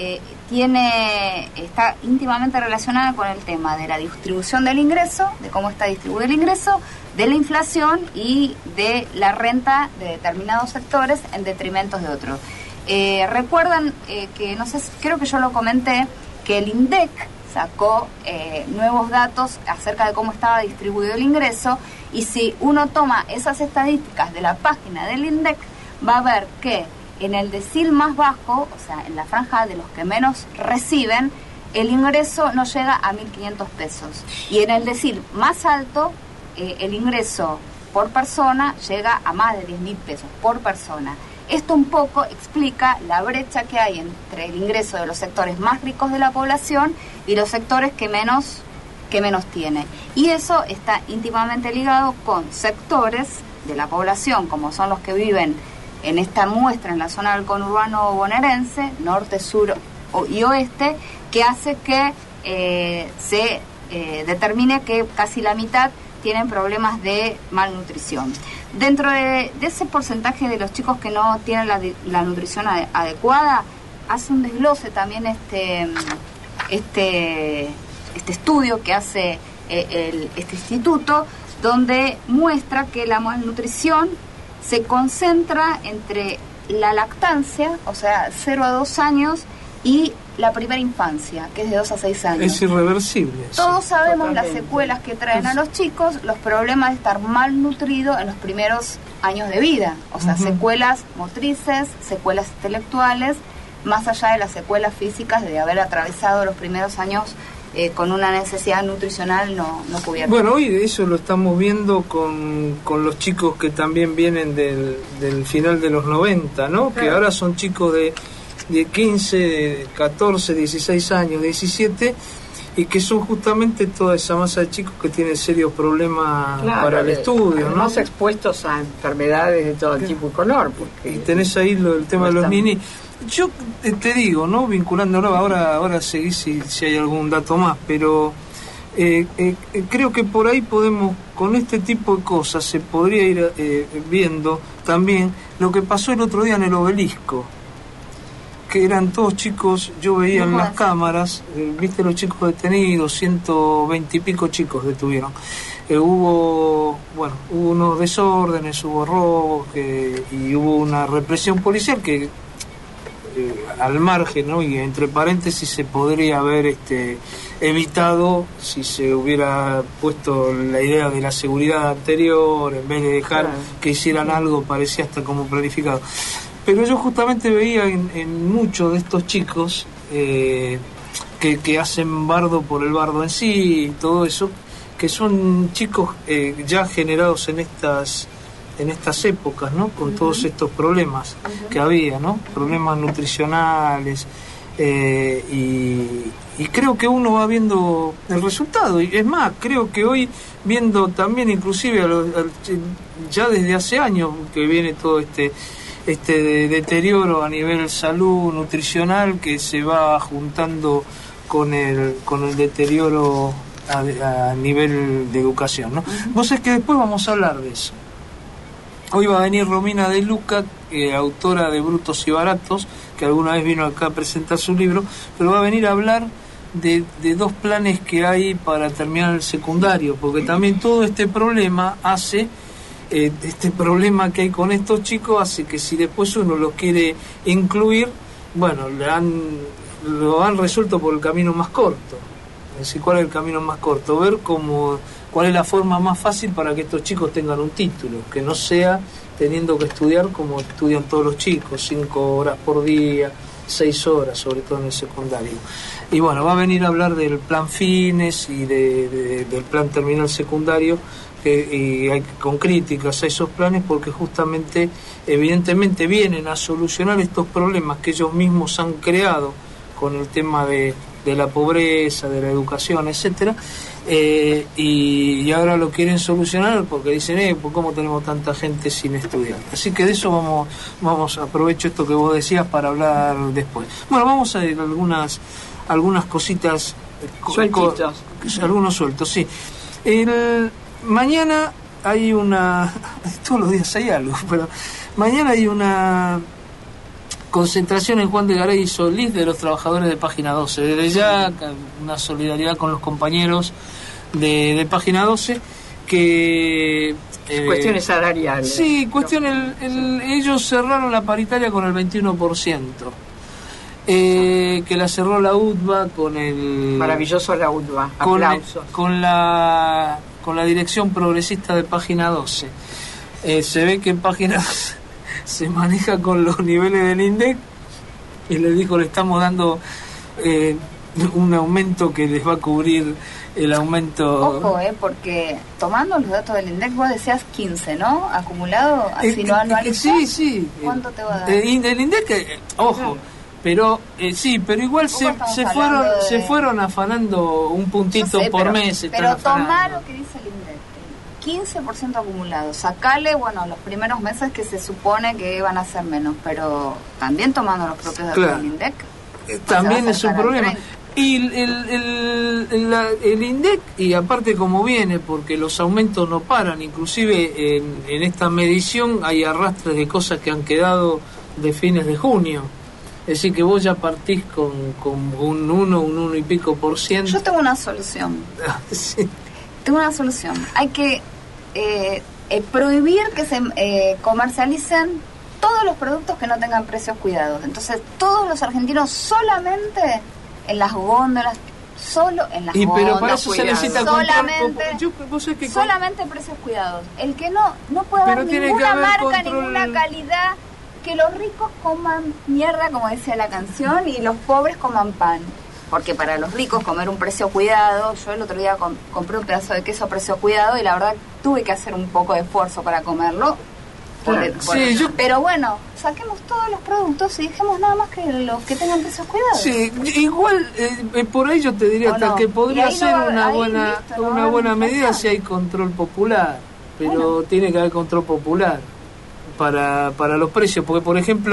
está íntimamente relacionada con el tema de la distribución del ingreso, de cómo está distribuido el ingreso, de la inflación y de la renta de determinados sectores en detrimento de otros. Recuerdan que, no sé, creo que yo lo comenté, que el INDEC sacó nuevos datos acerca de cómo estaba distribuido el ingreso, y si uno toma esas estadísticas de la página del INDEC, va a ver que en el decil más bajo, o sea, en la franja de los que menos reciben, el ingreso no llega a 1.500 pesos. Y en el decil más alto, el ingreso por persona llega a más de 10.000 pesos por persona. Esto un poco explica la brecha que hay entre el ingreso de los sectores más ricos de la población y los sectores que menos tiene. Y eso está íntimamente ligado con sectores de la población, como son los que viven en esta muestra en la zona del conurbano bonaerense, norte, sur y oeste, que hace que se determine que casi la mitad tienen problemas de malnutrición. Dentro de ese porcentaje de los chicos que no tienen la nutrición adecuada, hace un desglose también este estudio que hace este instituto, donde muestra que la malnutrición se concentra entre la lactancia, o sea, 0 a 2 años, y la primera infancia, que es de 2 a 6 años. Es irreversible. Todos sabemos las secuelas que traen a los chicos, los problemas de estar malnutrido en los primeros años de vida. O sea, secuelas motrices, secuelas intelectuales, más allá de las secuelas físicas de haber atravesado los primeros años con una necesidad nutricional no cubierta. Bueno, hoy eso lo estamos viendo con los chicos que también vienen del final de los 90, ¿no? Claro. Que ahora son chicos de 15, de 14, 16 años, 17, y que son justamente toda esa masa de chicos que tienen serios problemas para el estudio, ¿no? Más expuestos a enfermedades de todo tipo y color. Y tenés ahí el tema de los ninis. Yo te digo, ¿no? Vinculándolo, ahora seguí si hay algún dato más, pero creo que por ahí podemos, con este tipo de cosas, se podría ir viendo también lo que pasó el otro día en el Obelisco, que eran todos chicos, yo veía en las cámaras, viste los chicos detenidos, 120 y pico chicos detuvieron. Hubo unos desórdenes, hubo robos y hubo una represión policial que al margen, ¿no? Y entre paréntesis se podría haber evitado si se hubiera puesto la idea de la seguridad anterior, en vez de dejar que hicieran algo, parecía hasta como planificado. Pero yo justamente veía en muchos de estos chicos que hacen bardo por el bardo en sí y todo eso, que son chicos ya generados en estas épocas, ¿no? Con todos estos problemas que había, ¿no? Problemas nutricionales, y creo que uno va viendo el resultado. Y es más, creo que hoy, viendo también inclusive ya desde hace años que viene todo este deterioro a nivel salud nutricional, que se va juntando con el deterioro a nivel de educación, ¿no? Vos sabés que después vamos a hablar de eso. Hoy va a venir Romina De Luca, autora de Brutos y Baratos, que alguna vez vino acá a presentar su libro, pero va a venir a hablar de dos planes que hay para terminar el secundario, porque también todo este problema hace, este problema que hay con estos chicos hace que si después uno los quiere incluir, bueno, lo han resuelto por el camino más corto. Es decir, ¿cuál es el camino más corto? Ver cuál es la forma más fácil para que estos chicos tengan un título, que no sea teniendo que estudiar como estudian todos los chicos, 5 horas por día, 6 horas, sobre todo en el secundario. Y bueno, va a venir a hablar del plan Fines y del plan terminal secundario, con críticas a esos planes, porque justamente, evidentemente, vienen a solucionar estos problemas que ellos mismos han creado con el tema de la pobreza, de la educación, etcétera, y ahora lo quieren solucionar porque dicen, ¿por cómo tenemos tanta gente sin estudiar? Así que de eso vamos aprovecho esto que vos decías para hablar después. Bueno, vamos a ir a algunas cositas sueltitos, algunos sueltos, sí. Mañana hay todos los días hay algo, pero mañana hay una concentración en Juan de Garay y Solís de los trabajadores de Página 12. Desde ya, una solidaridad con los compañeros de Página 12, que... cuestiones salariales. Sí, ellos cerraron la paritaria con el 21%, que la cerró la UTBA con el... Maravilloso la UTBA, aplausos. Con la dirección progresista de Página 12. Se ve que en Página 12 se maneja con los niveles del INDEC y les dijo, le estamos dando un aumento que les va a cubrir el aumento. Ojo, porque tomando los datos del INDEC vos decías 15, ¿no? Acumulado, así no anual. Sí. ¿Cuánto te va a dar? El INDEC, ojo, pero pero igual se fueron afanando un puntito por mes. Pero tomá lo que dice el INDEC. 15% acumulado, sacale, los primeros meses que se supone que van a ser menos, pero también tomando los propios datos del INDEC. También es un problema. Y el INDEC, y aparte como viene, porque los aumentos no paran, inclusive en esta medición hay arrastres de cosas que han quedado de fines de junio. Es decir, que vos ya partís con un 1 y pico %. Yo tengo una solución. Sí. Tengo una solución. Hay que prohibir que se comercialicen todos los productos que no tengan precios cuidados. Entonces, todos los argentinos solamente en las góndolas, pero para eso se necesita solamente precios cuidados. El que no puede haber ninguna marca, ninguna calidad, que los ricos coman mierda, como decía la canción, y los pobres coman pan. Porque para los ricos comer un precio cuidado, yo el otro día compré un pedazo de queso a precio cuidado y la verdad tuve que hacer un poco de esfuerzo para comerlo. Pero bueno, saquemos todos los productos y dejemos nada más que los que tengan precios cuidados. Sí, igual por ahí yo te diría hasta que podría ser una buena medida si hay control popular, pero tiene que haber control popular para los precios, porque por ejemplo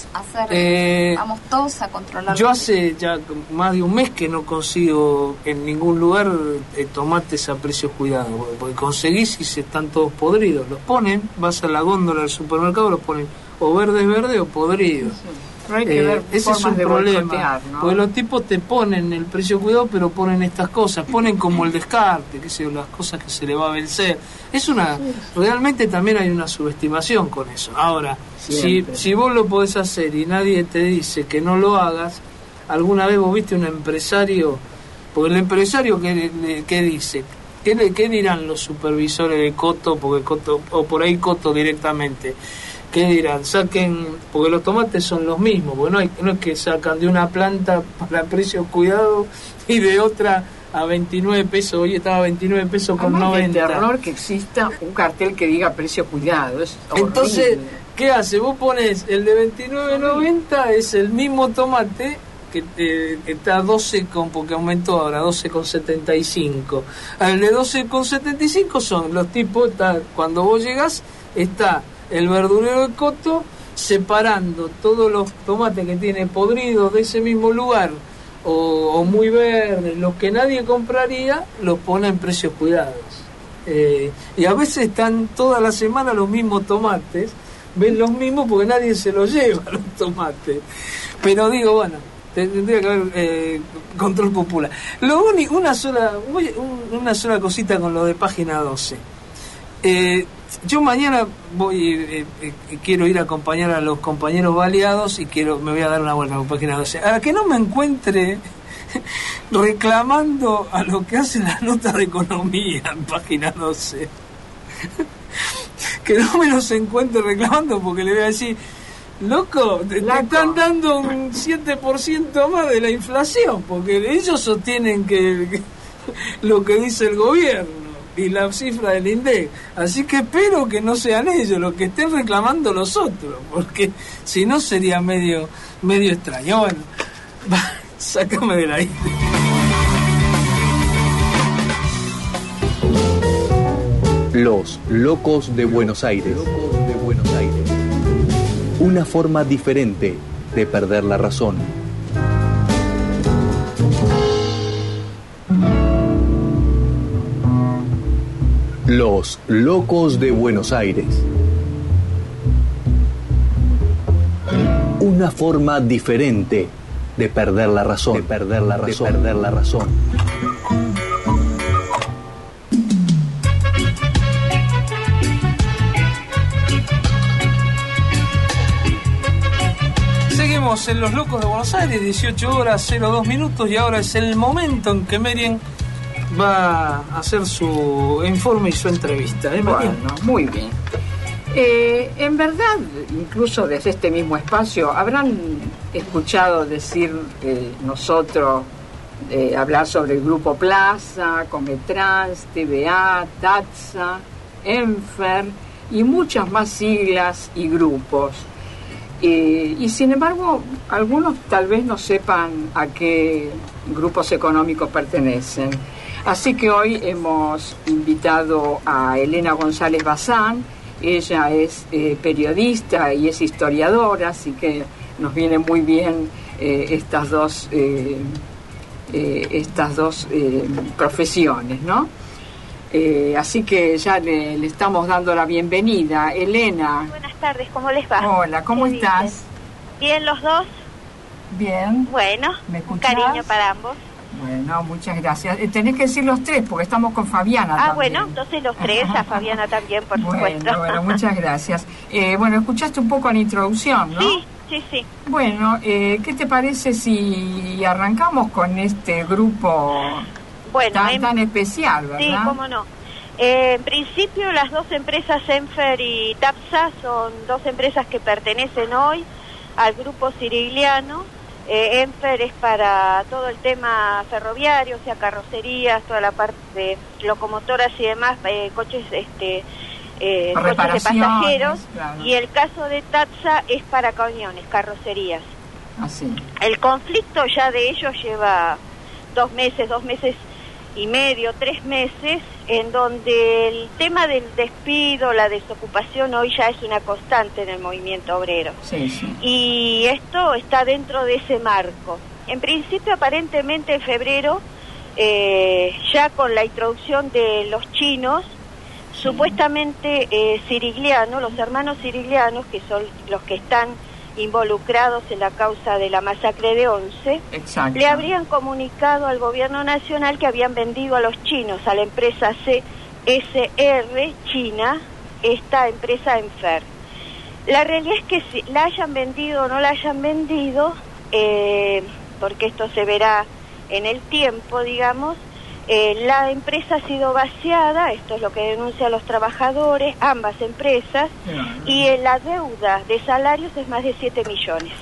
vamos todos a controlar. Yo hace ya más de un mes que no consigo en ningún lugar tomates a precios cuidados, porque conseguís y se están todos podridos, los ponen, vas a la góndola del supermercado, los ponen o verdes o podridos. No hay que ver ese es un problema, ¿no? Porque los tipos te ponen el precio cuidado, pero ponen estas cosas, ponen como el descarte, las cosas que se le va a vencer. Realmente también hay una subestimación con eso. Ahora, si vos lo podés hacer y nadie te dice que no lo hagas, ¿alguna vez vos viste un empresario? Porque el empresario, ¿qué dice? ¿Qué dirán los supervisores de Coto? Porque Coto, o por ahí Coto directamente, ¿qué dirán? Porque los tomates son los mismos, porque no es que sacan de una planta para precios cuidados y de otra a 29 pesos, hoy estaba a 29 pesos con 90. Es terror que exista un cartel que diga precio cuidado, es horrible. Entonces, ¿qué hace? Vos pones el de 29.90, es el mismo tomate que está a 12 porque aumentó ahora, 12,75. El de 12,75 son los tipos, cuando vos llegás, está el verdurero de Coto separando todos los tomates que tiene podridos de ese mismo lugar o muy verdes, los que nadie compraría, los pone en precios cuidados. Y a veces están toda la semana los mismos tomates, ven los mismos porque nadie se los lleva los tomates. Pero digo, bueno, tendría que haber control popular. Lo único, una sola cosita con lo de página 12. Yo mañana quiero ir a acompañar a los compañeros baleados y me voy a dar una vuelta por página 12. A que no me encuentre reclamando a lo que hace la nota de economía en página 12. Que no me los encuentre reclamando, porque le voy a decir, loco, te están dando un 7% más de la inflación, porque ellos sostienen que lo que dice el gobierno y la cifra del INDEC. Así que espero que no sean ellos los que estén reclamando los otros, porque si no sería medio extraño. Bueno, sácame del aire. Los locos de Buenos Aires. Una forma diferente de perder la razón. Los locos de Buenos Aires. Una forma diferente de perder la razón. Seguimos en Los Locos de Buenos Aires, 18 horas 02 minutos, y ahora es el momento en que Merian va a hacer su informe y su entrevista. Bueno, muy bien. En verdad, incluso desde este mismo espacio, habrán escuchado decir nosotros, hablar sobre el Grupo Plaza, Cometrans, TVA, TATSA, ENFER y muchas más siglas y grupos. Y sin embargo, algunos tal vez no sepan a qué grupos económicos pertenecen. Así que hoy hemos invitado a Elena González Bazán. Ella es periodista y es historiadora, así que nos vienen muy bien estas dos profesiones, ¿no? Así que ya le estamos dando la bienvenida. Elena. Buenas tardes, ¿cómo les va? Hola, ¿cómo estás? Dicen? ¿Bien los dos? Bien. Bueno, ¿me escuchás? Cariño para ambos. Bueno, muchas gracias. Tenés que decir los tres, porque estamos con Fabiana también. Bueno, entonces los tres, a Fabiana también, por supuesto. Bueno, muchas gracias. Bueno, escuchaste un poco la introducción, ¿no? Sí. Bueno, ¿qué te parece si arrancamos con este grupo tan especial, verdad? Sí, cómo no. En principio, las dos empresas ENFER y TAPSA son dos empresas que pertenecen hoy al grupo Cirigliano. ENFER es para todo el tema ferroviario, o sea, carrocerías, toda la parte de locomotoras y demás, coches coches de pasajeros, claro. Y el caso de TATSA es para camiones, carrocerías. Así. El conflicto ya de ellos lleva 2 meses y medio, 3 meses, en donde el tema del despido, la desocupación hoy ya es una constante en el movimiento obrero. Sí. Y esto está dentro de ese marco. En principio, aparentemente en febrero, ya con la introducción de los chinos, supuestamente Cirigliano, los hermanos Ciriglianos, que son los que están involucrados en la causa de la masacre de 11, exacto, le habrían comunicado al gobierno nacional que habían vendido a los chinos, a la empresa CSR China, esta empresa ENFER. La realidad es que si la hayan vendido o no la hayan vendido, porque esto se verá en el tiempo, digamos, la empresa ha sido vaciada, esto es lo que denuncian los trabajadores, ambas empresas, y la deuda de salarios es más de 7 millones.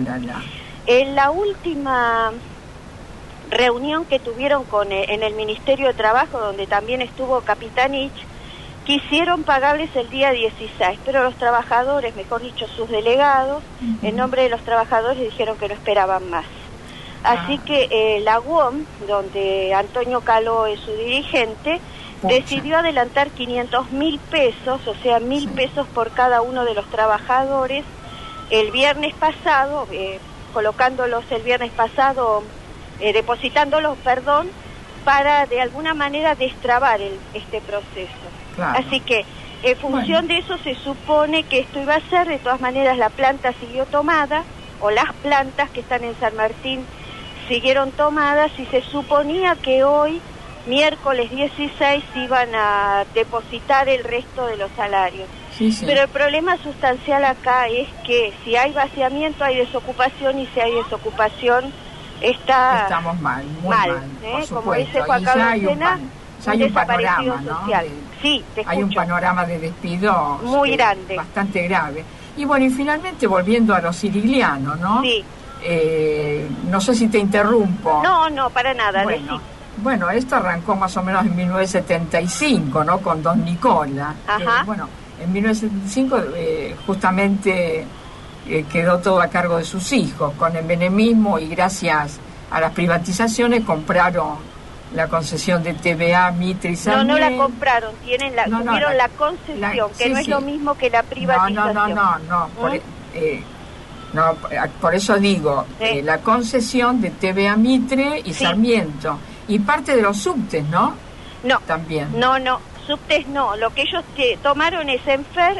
En la última reunión que tuvieron en el Ministerio de Trabajo, donde también estuvo Capitanich, quisieron pagarles el día 16, pero los trabajadores, mejor dicho sus delegados, en nombre de los trabajadores dijeron que no esperaban más. Así que la UOM, donde Antonio Caló es su dirigente, decidió adelantar 500.000 pesos, o sea, 1.000 pesos por cada uno de los trabajadores, el viernes pasado, colocándolos el viernes pasado depositándolos, perdón, para de alguna manera destrabar este proceso. Claro. Así que en función de eso se supone que esto iba a ser, de todas maneras la planta siguió tomada, o las plantas que están en San Martín siguieron tomadas, y se suponía que hoy, miércoles 16, iban a depositar el resto de los salarios. Sí, sí. Pero el problema sustancial acá es que si hay vaciamiento hay desocupación, y si hay desocupación estamos mal, muy mal, por como dice Juan y Carlos Sena, ya hay un panorama, ¿no? social. Sí, te escucho. Hay un panorama de despidos muy grande, bastante grave. Y bueno, y finalmente volviendo a los siriglianos, ¿no? Sí. No sé si te interrumpo. No, para nada. Bueno, esto arrancó más o menos en 1975, ¿no? Con Don Nicola. Ajá. En 1975 justamente quedó todo a cargo de sus hijos. Con el menemismo y gracias a las privatizaciones compraron la concesión de TVA, Mitre y Sarmiento. No la compraron, tuvieron la concesión, que no es lo mismo que la privatización. Por eso digo, la concesión de TVA, Mitre y Sarmiento. Y parte de los subtes, ¿no? No. También. No, subtes no. Lo que ellos tomaron es Enfer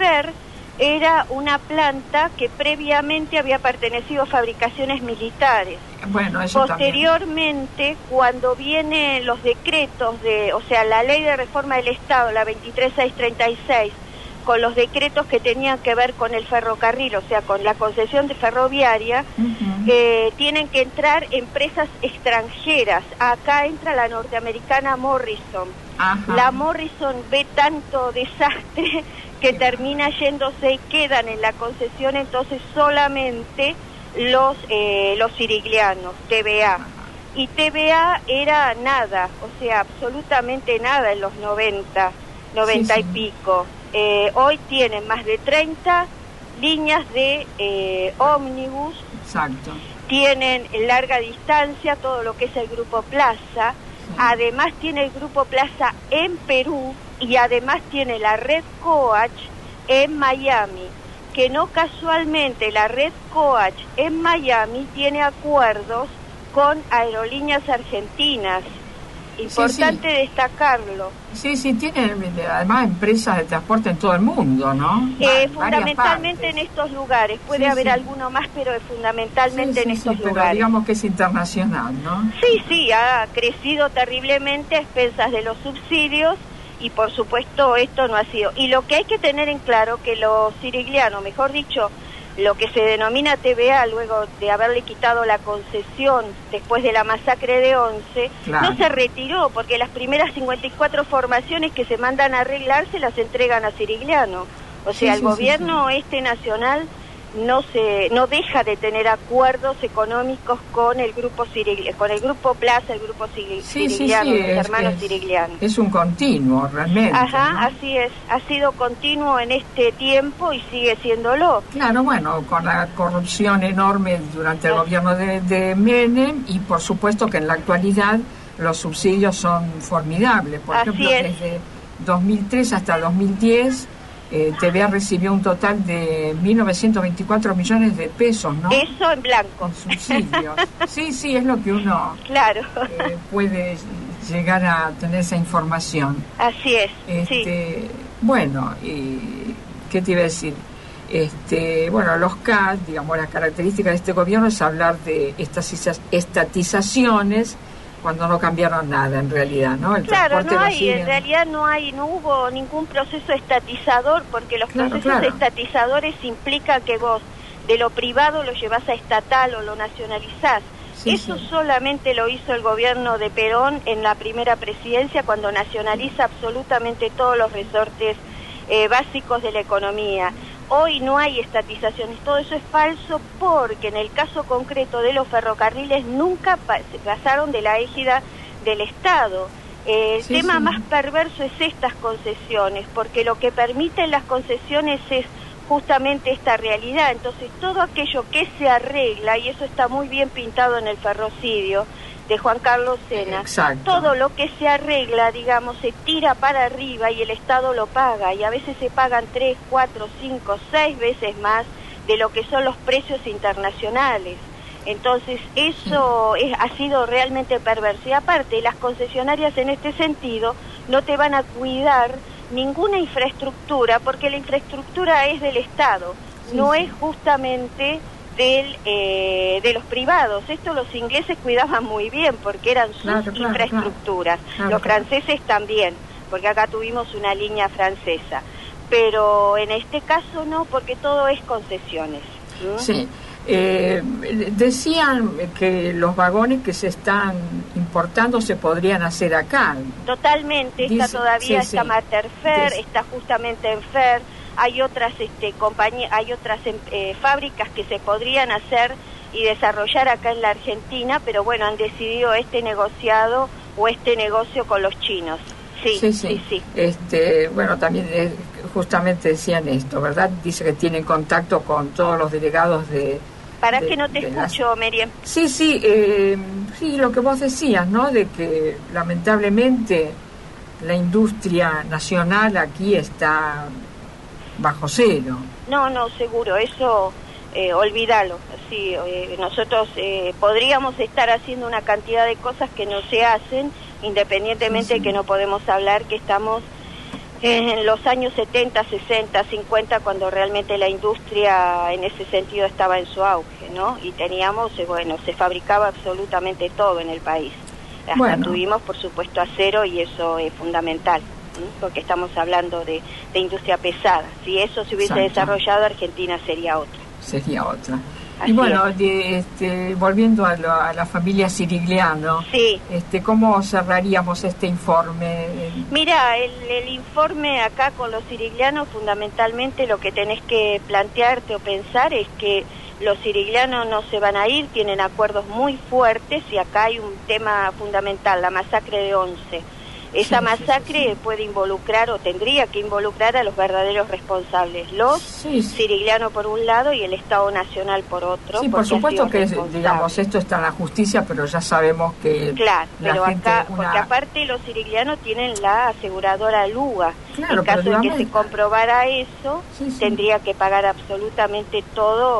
era una planta que previamente había pertenecido a fabricaciones militares. Bueno, eso posteriormente, también. Cuando vienen los decretos o sea, la ley de reforma del Estado, la 23636, con los decretos que tenían que ver con el ferrocarril, o sea, con la concesión de ferroviaria, tienen que entrar empresas extranjeras. Acá entra la norteamericana Morrison. Ajá. La Morrison ve tanto desastre que termina yéndose y quedan en la concesión entonces solamente los siriglianos, TVA. Y TVA era nada, o sea, absolutamente nada en los 90 y pico. Hoy tienen más de 30 líneas de ómnibus. Exacto. Tienen larga distancia todo lo que es el Grupo Plaza. Además tiene el Grupo Plaza en Perú, y además tiene la red Coach en Miami, que no casualmente la red Coach en Miami tiene acuerdos con aerolíneas argentinas. Importante destacarlo. Sí, tienen además empresas de transporte en todo el mundo, ¿no? Fundamentalmente en estos lugares. Puede haber alguno más, pero fundamentalmente en estos lugares. Pero digamos que es internacional, ¿no? Sí, ha crecido terriblemente a expensas de los subsidios, y por supuesto esto no ha sido. Y lo que hay que tener en claro, que los siriglianos, mejor dicho, lo que se denomina TVA, luego de haberle quitado la concesión después de la masacre de 11, no se retiró, porque las primeras 54 formaciones que se mandan a arreglar se las entregan a Sirigliano. O sea, el gobierno nacional no deja de tener acuerdos económicos con el grupo con el Grupo Plaza, el grupo Sirigliano, los hermanos Siriglianos. Es un continuo, realmente. Ajá, ¿no? Así es. Ha sido continuo en este tiempo y sigue siéndolo. Claro, bueno, con la corrupción enorme durante el gobierno de Menem, y por supuesto que en la actualidad los subsidios son formidables. Por ejemplo, desde 2003 hasta 2010... TVA recibió un total de 1.924 millones de pesos, ¿no? Eso en blanco. En subsidios. Sí, es lo que uno puede llegar a tener esa información. Así es, Bueno, ¿qué te iba a decir? Los CAS, digamos, la característica de este gobierno es hablar de estatizaciones, cuando no cambiaron nada en realidad, ¿no? En realidad no hubo ningún proceso estatizador, porque los procesos estatizadores implican que vos de lo privado lo llevás a estatal o lo nacionalizás. Eso solamente lo hizo el gobierno de Perón en la primera presidencia, cuando nacionaliza absolutamente todos los resortes básicos de la economía. Hoy no hay estatizaciones, todo eso es falso, porque en el caso concreto de los ferrocarriles nunca pasaron de la égida del Estado. El tema más perverso es estas concesiones, porque lo que permiten las concesiones es justamente esta realidad. Entonces todo aquello que se arregla, y eso está muy bien pintado en el ferrocidio de Juan Carlos Sena, todo lo que se arregla, digamos, se tira para arriba y el Estado lo paga, y a veces se pagan 3, 4, 5, 6 veces más de lo que son los precios internacionales. Entonces eso ha sido realmente perverso. Y aparte, las concesionarias en este sentido no te van a cuidar ninguna infraestructura, porque la infraestructura es del Estado, no es justamente de los privados. Esto los ingleses cuidaban muy bien porque eran sus infraestructuras. Los franceses también, porque acá tuvimos una línea francesa. Pero en este caso no, porque todo es concesiones. Sí. Decían que los vagones que se están importando se podrían hacer acá. Totalmente, está todavía, está Materfer, está justamente en Fer, hay otras compañías, hay otras fábricas que se podrían hacer y desarrollar acá en la Argentina, pero bueno, han decidido este negocio con los chinos. Sí. Bueno, también justamente decían esto, ¿verdad? Dice que tienen contacto con todos los delegados de... ¿Para que no te escucho, Miriam? Sí, lo que vos decías, ¿no? De que lamentablemente la industria nacional aquí está bajo cero. No, seguro, eso olvídalo. Sí, nosotros podríamos estar haciendo una cantidad de cosas que no se hacen, independientemente de que no podemos hablar que estamos en los años 70, 60, 50, cuando realmente la industria en ese sentido estaba en su auge, ¿no? Y teníamos, se fabricaba absolutamente todo en el país. Hasta tuvimos, por supuesto, acero, y eso es fundamental, ¿sí? Porque estamos hablando de industria pesada. Si eso se hubiese desarrollado, Argentina sería otra. Así y bueno, volviendo a la familia Cirigliano, ¿cómo cerraríamos este informe? Mira, el informe acá con los Ciriglianos, fundamentalmente lo que tenés que plantearte o pensar es que los Ciriglianos no se van a ir, tienen acuerdos muy fuertes, y acá hay un tema fundamental, la masacre de 11. Esa masacre puede involucrar, o tendría que involucrar, a los verdaderos responsables, los Ciriglianos por un lado y el Estado Nacional por otro. Sí, por supuesto que, digamos, esto está en la justicia, pero ya sabemos que... Claro, pero acá, porque aparte los Ciriglianos tienen la aseguradora Luga. En caso de que se comprobara eso, tendría que pagar absolutamente todo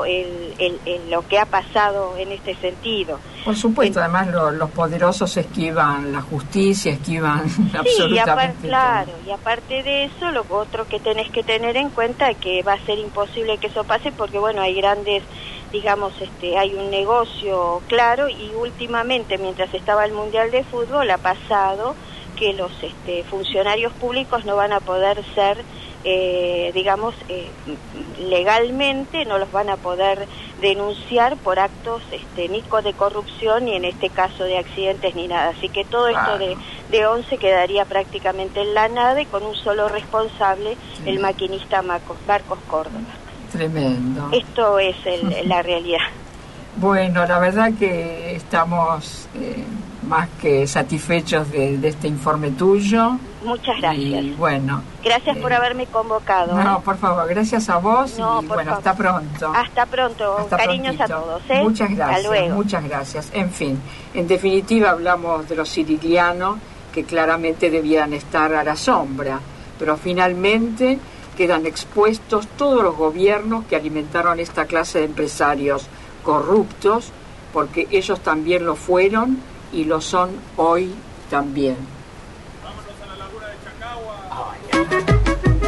lo que ha pasado en este sentido. Por supuesto, además los poderosos esquivan la justicia, esquivan absolutamente todo. Y aparte de eso, lo otro que tenés que tener en cuenta es que va a ser imposible que eso pase, porque bueno, hay grandes, digamos, hay un negocio claro, y últimamente, mientras estaba el Mundial de Fútbol, ha pasado que los funcionarios públicos no van a poder ser, legalmente no los van a poder denunciar por actos ni de corrupción, ni en este caso de accidentes, ni nada. Así que todo esto de 11 quedaría prácticamente en la nada, y con un solo responsable, el maquinista Marcos Córdoba. Tremendo. Esto es la realidad. Bueno, la verdad que estamos más que satisfechos de este informe tuyo. Muchas gracias. Y bueno. Gracias por haberme convocado. No, por favor, gracias a vos. No, y bueno, hasta pronto. Hasta pronto. Cariños prontito. A todos. Muchas gracias. Hasta luego. Muchas gracias. En fin, en definitiva hablamos de los Ciriglianos, que claramente debían estar a la sombra, pero finalmente quedan expuestos todos los gobiernos que alimentaron esta clase de empresarios corruptos, porque ellos también lo fueron y lo son hoy también. Vámonos a la laguna de Chacagua.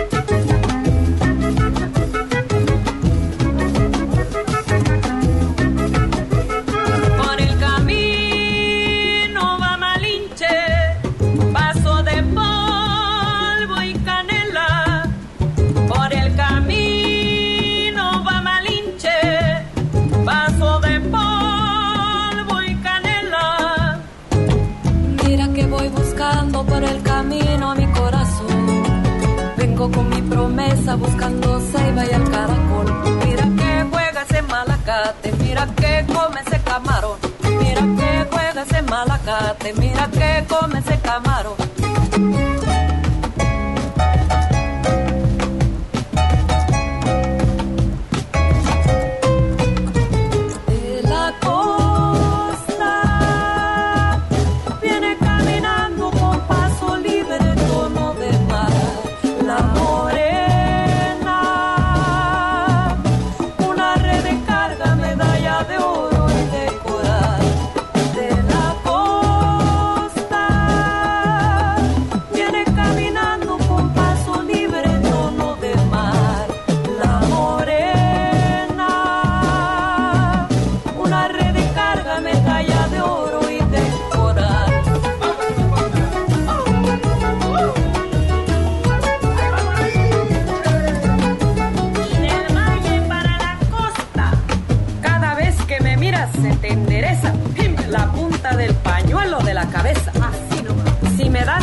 Por el camino va Malinche, paso de polvo y canela. Por el camino va Malinche, paso de polvo y canela. Mira que voy buscando por el camino a mi corazón. Vengo con mi promesa buscando ceiba y el caracol. Mira que juega ese malacate, mira que come ese camarón. Mira que juega ese malacate, mira que come ese camarón. Una red de carga, medalla de oro y de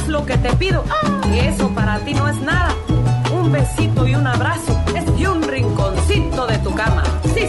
haz lo que te pido, que eso para ti no es nada. Un besito y un abrazo y un rinconcito de tu cama. Sí.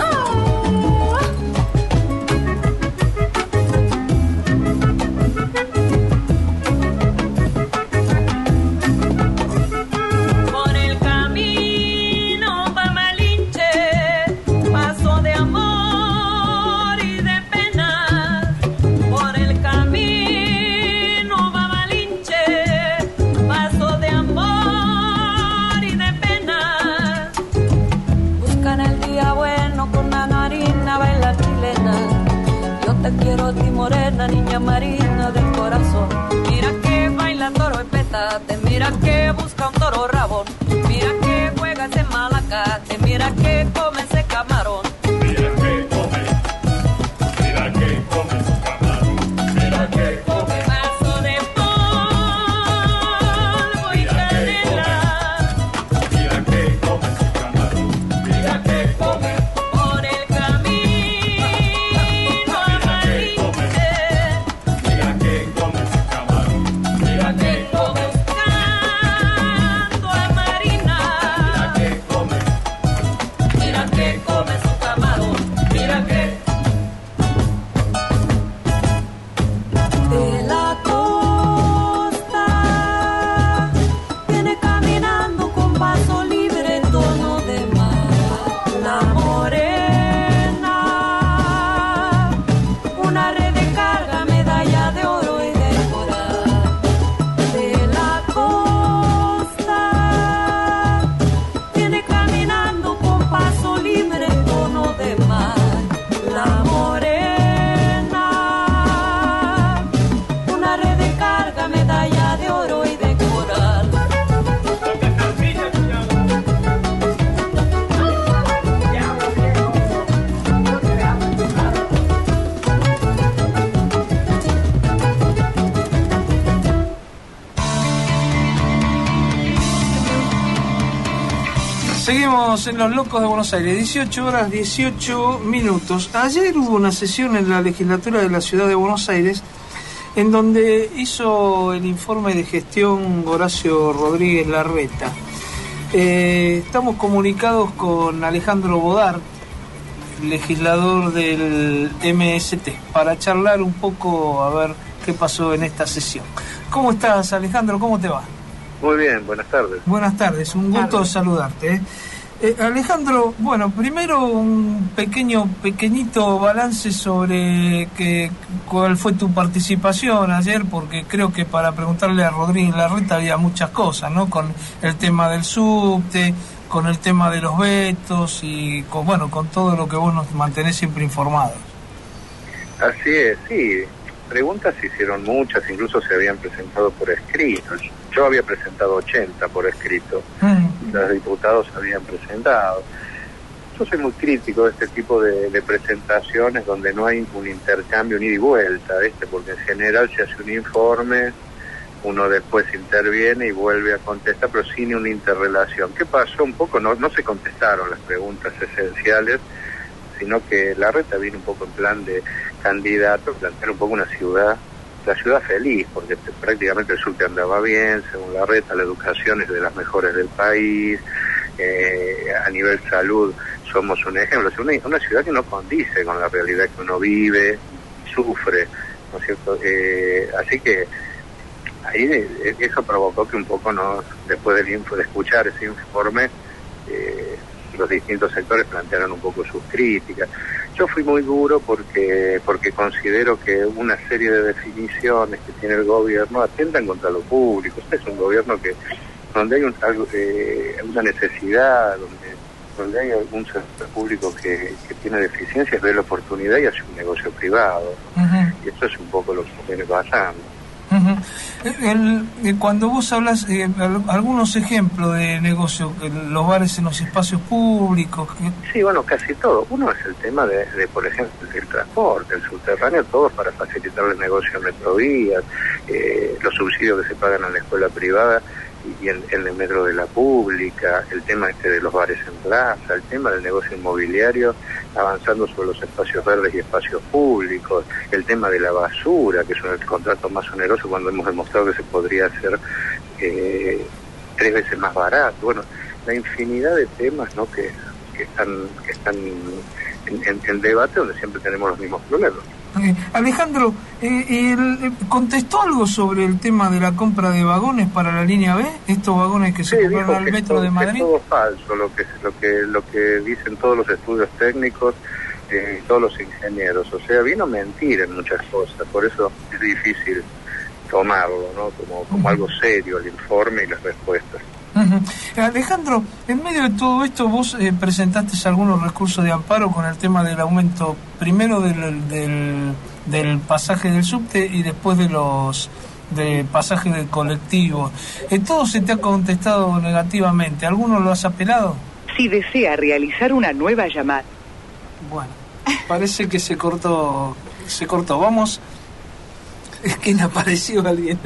Por el camino pa' Malinche, paso de amor y de pena. Por el camino pa' Malinche, paso de amor y de pena. Buscan el día bueno con Ana Marina, baila chilena. Yo te quiero a ti morena, niña marina del corazón. Mira que baila toro y pétate, mira que busca un toro rabón. Mira que juega ese malacate, mira que come ese camarón. Mira que come su camarón, mira que come. Paso de polvo y canela. Mira que come su camarón, mira que come. Por el camino a Malinche, Mira que come su camarón, mira que come. buscando a Marina. Mira que come su camarón, mira que. De la costa viene caminando con paso libre, tono de mar. La morena, una red de carga, medalla de oro y de coral. De la costa viene caminando con paso libre, tono de mar. La morena, una red de carga, medalla de oro y de coral. Seguimos en Los Locos de Buenos Aires, 18 horas 18 minutos. Ayer hubo una sesión en la legislatura de la ciudad de Buenos Aires en donde hizo el informe de gestión Horacio Rodríguez Larreta. Estamos comunicados con Alejandro Bodar, legislador del MST, para charlar un poco a ver qué pasó en esta sesión. ¿Cómo estás, Alejandro? ¿Cómo te va? Muy bien, buenas tardes. Buenas tardes, un gusto saludarte. Alejandro, bueno, primero un pequeñito balance sobre cuál fue tu participación ayer, porque creo que para preguntarle a Rodríguez Larreta había muchas cosas, ¿no? Con el tema del subte, con el tema de los vetos y con todo lo que vos nos mantenés siempre informados. Así es, sí. Preguntas se hicieron muchas, incluso se habían presentado por escrito. Yo había presentado 80 por escrito, los diputados habían presentado. Yo soy muy crítico de este tipo de presentaciones donde no hay un intercambio ni de vuelta, porque en general se hace un informe, uno después interviene y vuelve a contestar, pero sin una interrelación. ¿Qué pasó? Un poco no se contestaron las preguntas esenciales, sino que Larreta vino un poco en plan de candidato, plantear un poco la ciudad feliz, porque prácticamente el sur que andaba bien, según Larreta, la educación es de las mejores del país, a nivel salud somos un ejemplo, es una ciudad que no condice con la realidad que uno vive, sufre, ¿no es cierto? Así que ahí eso provocó que un poco después de escuchar ese informe, los distintos sectores plantearon un poco sus críticas. Yo fui muy duro porque considero que una serie de definiciones que tiene el gobierno atentan contra lo público. Este es un gobierno donde hay una necesidad, donde hay algún sector público que tiene deficiencias, ve la oportunidad y hace un negocio privado. Y esto es un poco lo que viene pasando. Cuando vos hablas algunos ejemplos de negocio, los bares en los espacios públicos. Sí, bueno, casi todo. Uno es el tema de por ejemplo, el transporte, el subterráneo, todo para facilitar el negocio en Metrovías, los subsidios que se pagan a la escuela privada y el metro de la pública, el tema de los bares en plaza, el tema del negocio inmobiliario avanzando sobre los espacios verdes y espacios públicos, el tema de la basura, que es el contrato más oneroso cuando hemos demostrado que se podría hacer 3 veces más barato. Bueno, la infinidad de temas, ¿no?, que están en debate, donde siempre tenemos los mismos problemas. Alejandro, ¿contestó algo sobre el tema de la compra de vagones para la línea B? Estos vagones que se compraron al metro de Madrid. Es todo falso, lo que dicen todos los estudios técnicos, todos los ingenieros. O sea, vino a mentir en muchas cosas, por eso es difícil tomarlo, ¿no?, como algo serio, el informe y las respuestas. Alejandro, en medio de todo esto vos presentaste algunos recursos de amparo con el tema del aumento primero del pasaje del subte y después de pasajes del colectivo. Todo se te ha contestado negativamente. ¿Alguno lo has apelado? Si desea realizar una nueva llamada. Bueno, parece que se cortó. Vamos. Es que no apareció alguien.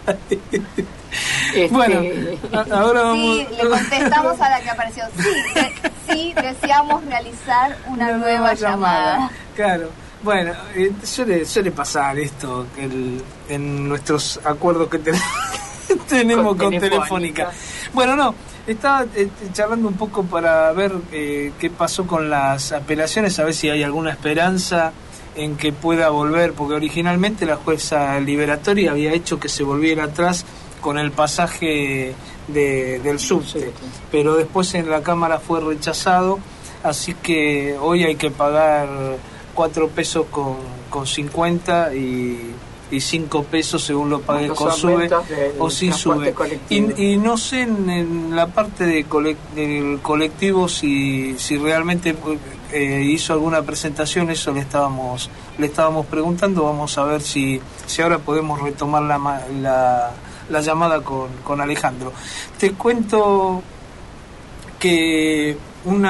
Bueno, ahora vamos. Sí, le contestamos a la que apareció. Sí, deseamos realizar una nueva llamada. Claro. Bueno, suele pasar esto en nuestros acuerdos que tenemos con Telefónica. Bueno, no, estaba charlando un poco para ver qué pasó con las apelaciones, a ver si hay alguna esperanza en que pueda volver, porque originalmente la jueza liberatoria había hecho que se volviera atrás con el pasaje del subte, pero después en la Cámara fue rechazado, así que hoy hay que pagar 4 pesos con 50 y 5 pesos según lo pague con sube o sin sube. Y no sé en la parte del colectivo si realmente hizo alguna presentación, eso le estábamos preguntando. Vamos a ver si ahora podemos retomar la llamada con Alejandro. Te cuento que un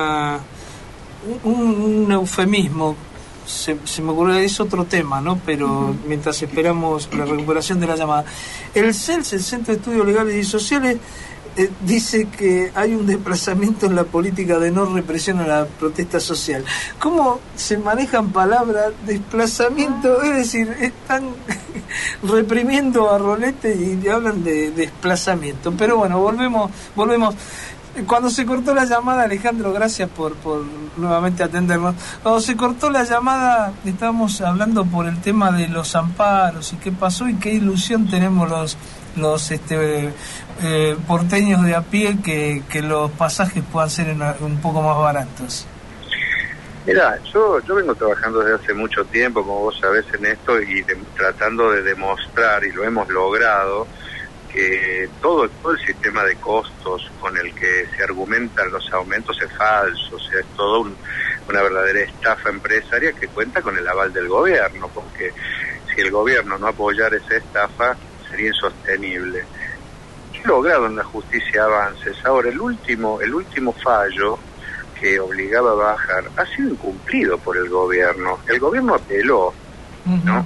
eufemismo se me ocurrió, es otro tema, ¿no? Pero mientras esperamos la recuperación de la llamada, el CELS, el Centro de Estudios Legales y Sociales, dice que hay un desplazamiento en la política de no represión a la protesta social. ¿Cómo se manejan palabras? Desplazamiento, es decir, están reprimiendo a Rolete y hablan de desplazamiento. Pero bueno, volvemos. Cuando se cortó la llamada, Alejandro, gracias por nuevamente atendernos. Cuando se cortó la llamada, estábamos hablando por el tema de los amparos y qué pasó y qué ilusión tenemos los porteños de a pie que los pasajes puedan ser un poco más baratos. Mirá, yo vengo trabajando desde hace mucho tiempo, como vos sabés, en esto y tratando de demostrar, y lo hemos logrado, que todo el sistema de costos con el que se argumentan los aumentos es falso. O sea, es todo una verdadera estafa empresaria que cuenta con el aval del gobierno, porque si el gobierno no apoyara esa estafa sería insostenible. He logrado en la justicia avances. Ahora, el último fallo que obligaba a bajar ha sido incumplido por el gobierno. El gobierno apeló, ¿no?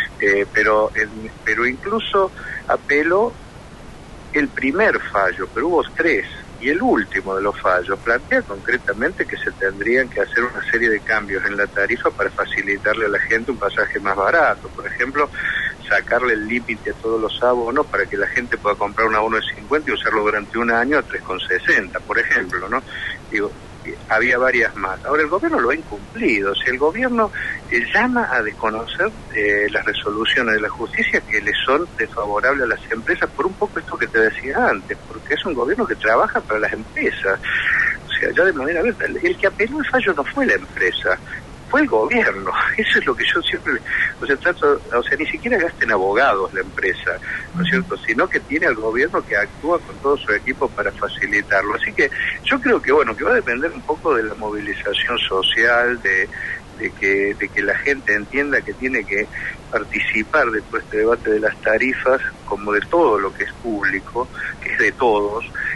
Pero incluso apeló el primer fallo, pero hubo 3, y el último de los fallos plantea concretamente que se tendrían que hacer una serie de cambios en la tarifa para facilitarle a la gente un pasaje más barato. Por ejemplo, sacarle el límite a todos los abonos para que la gente pueda comprar un abono de 50 y usarlo durante un año a 3,60, por ejemplo, ¿no? Digo, había varias más. Ahora el gobierno lo ha incumplido. Si el gobierno llama a desconocer las resoluciones de la justicia que le son desfavorables a las empresas, por un poco esto que te decía antes, porque es un gobierno que trabaja para las empresas. O sea, ya de manera abierta, el que apeló el fallo no fue la empresa, fue el gobierno. Eso es lo que yo siempre, ni siquiera gasten abogados la empresa, ¿no es cierto?, sino que tiene al gobierno que actúa con todo su equipo para facilitarlo. Así que yo creo que que va a depender un poco de la movilización social, de que la gente entienda que tiene que participar de todo este debate de las tarifas, como de todo lo que es público, que es de todos,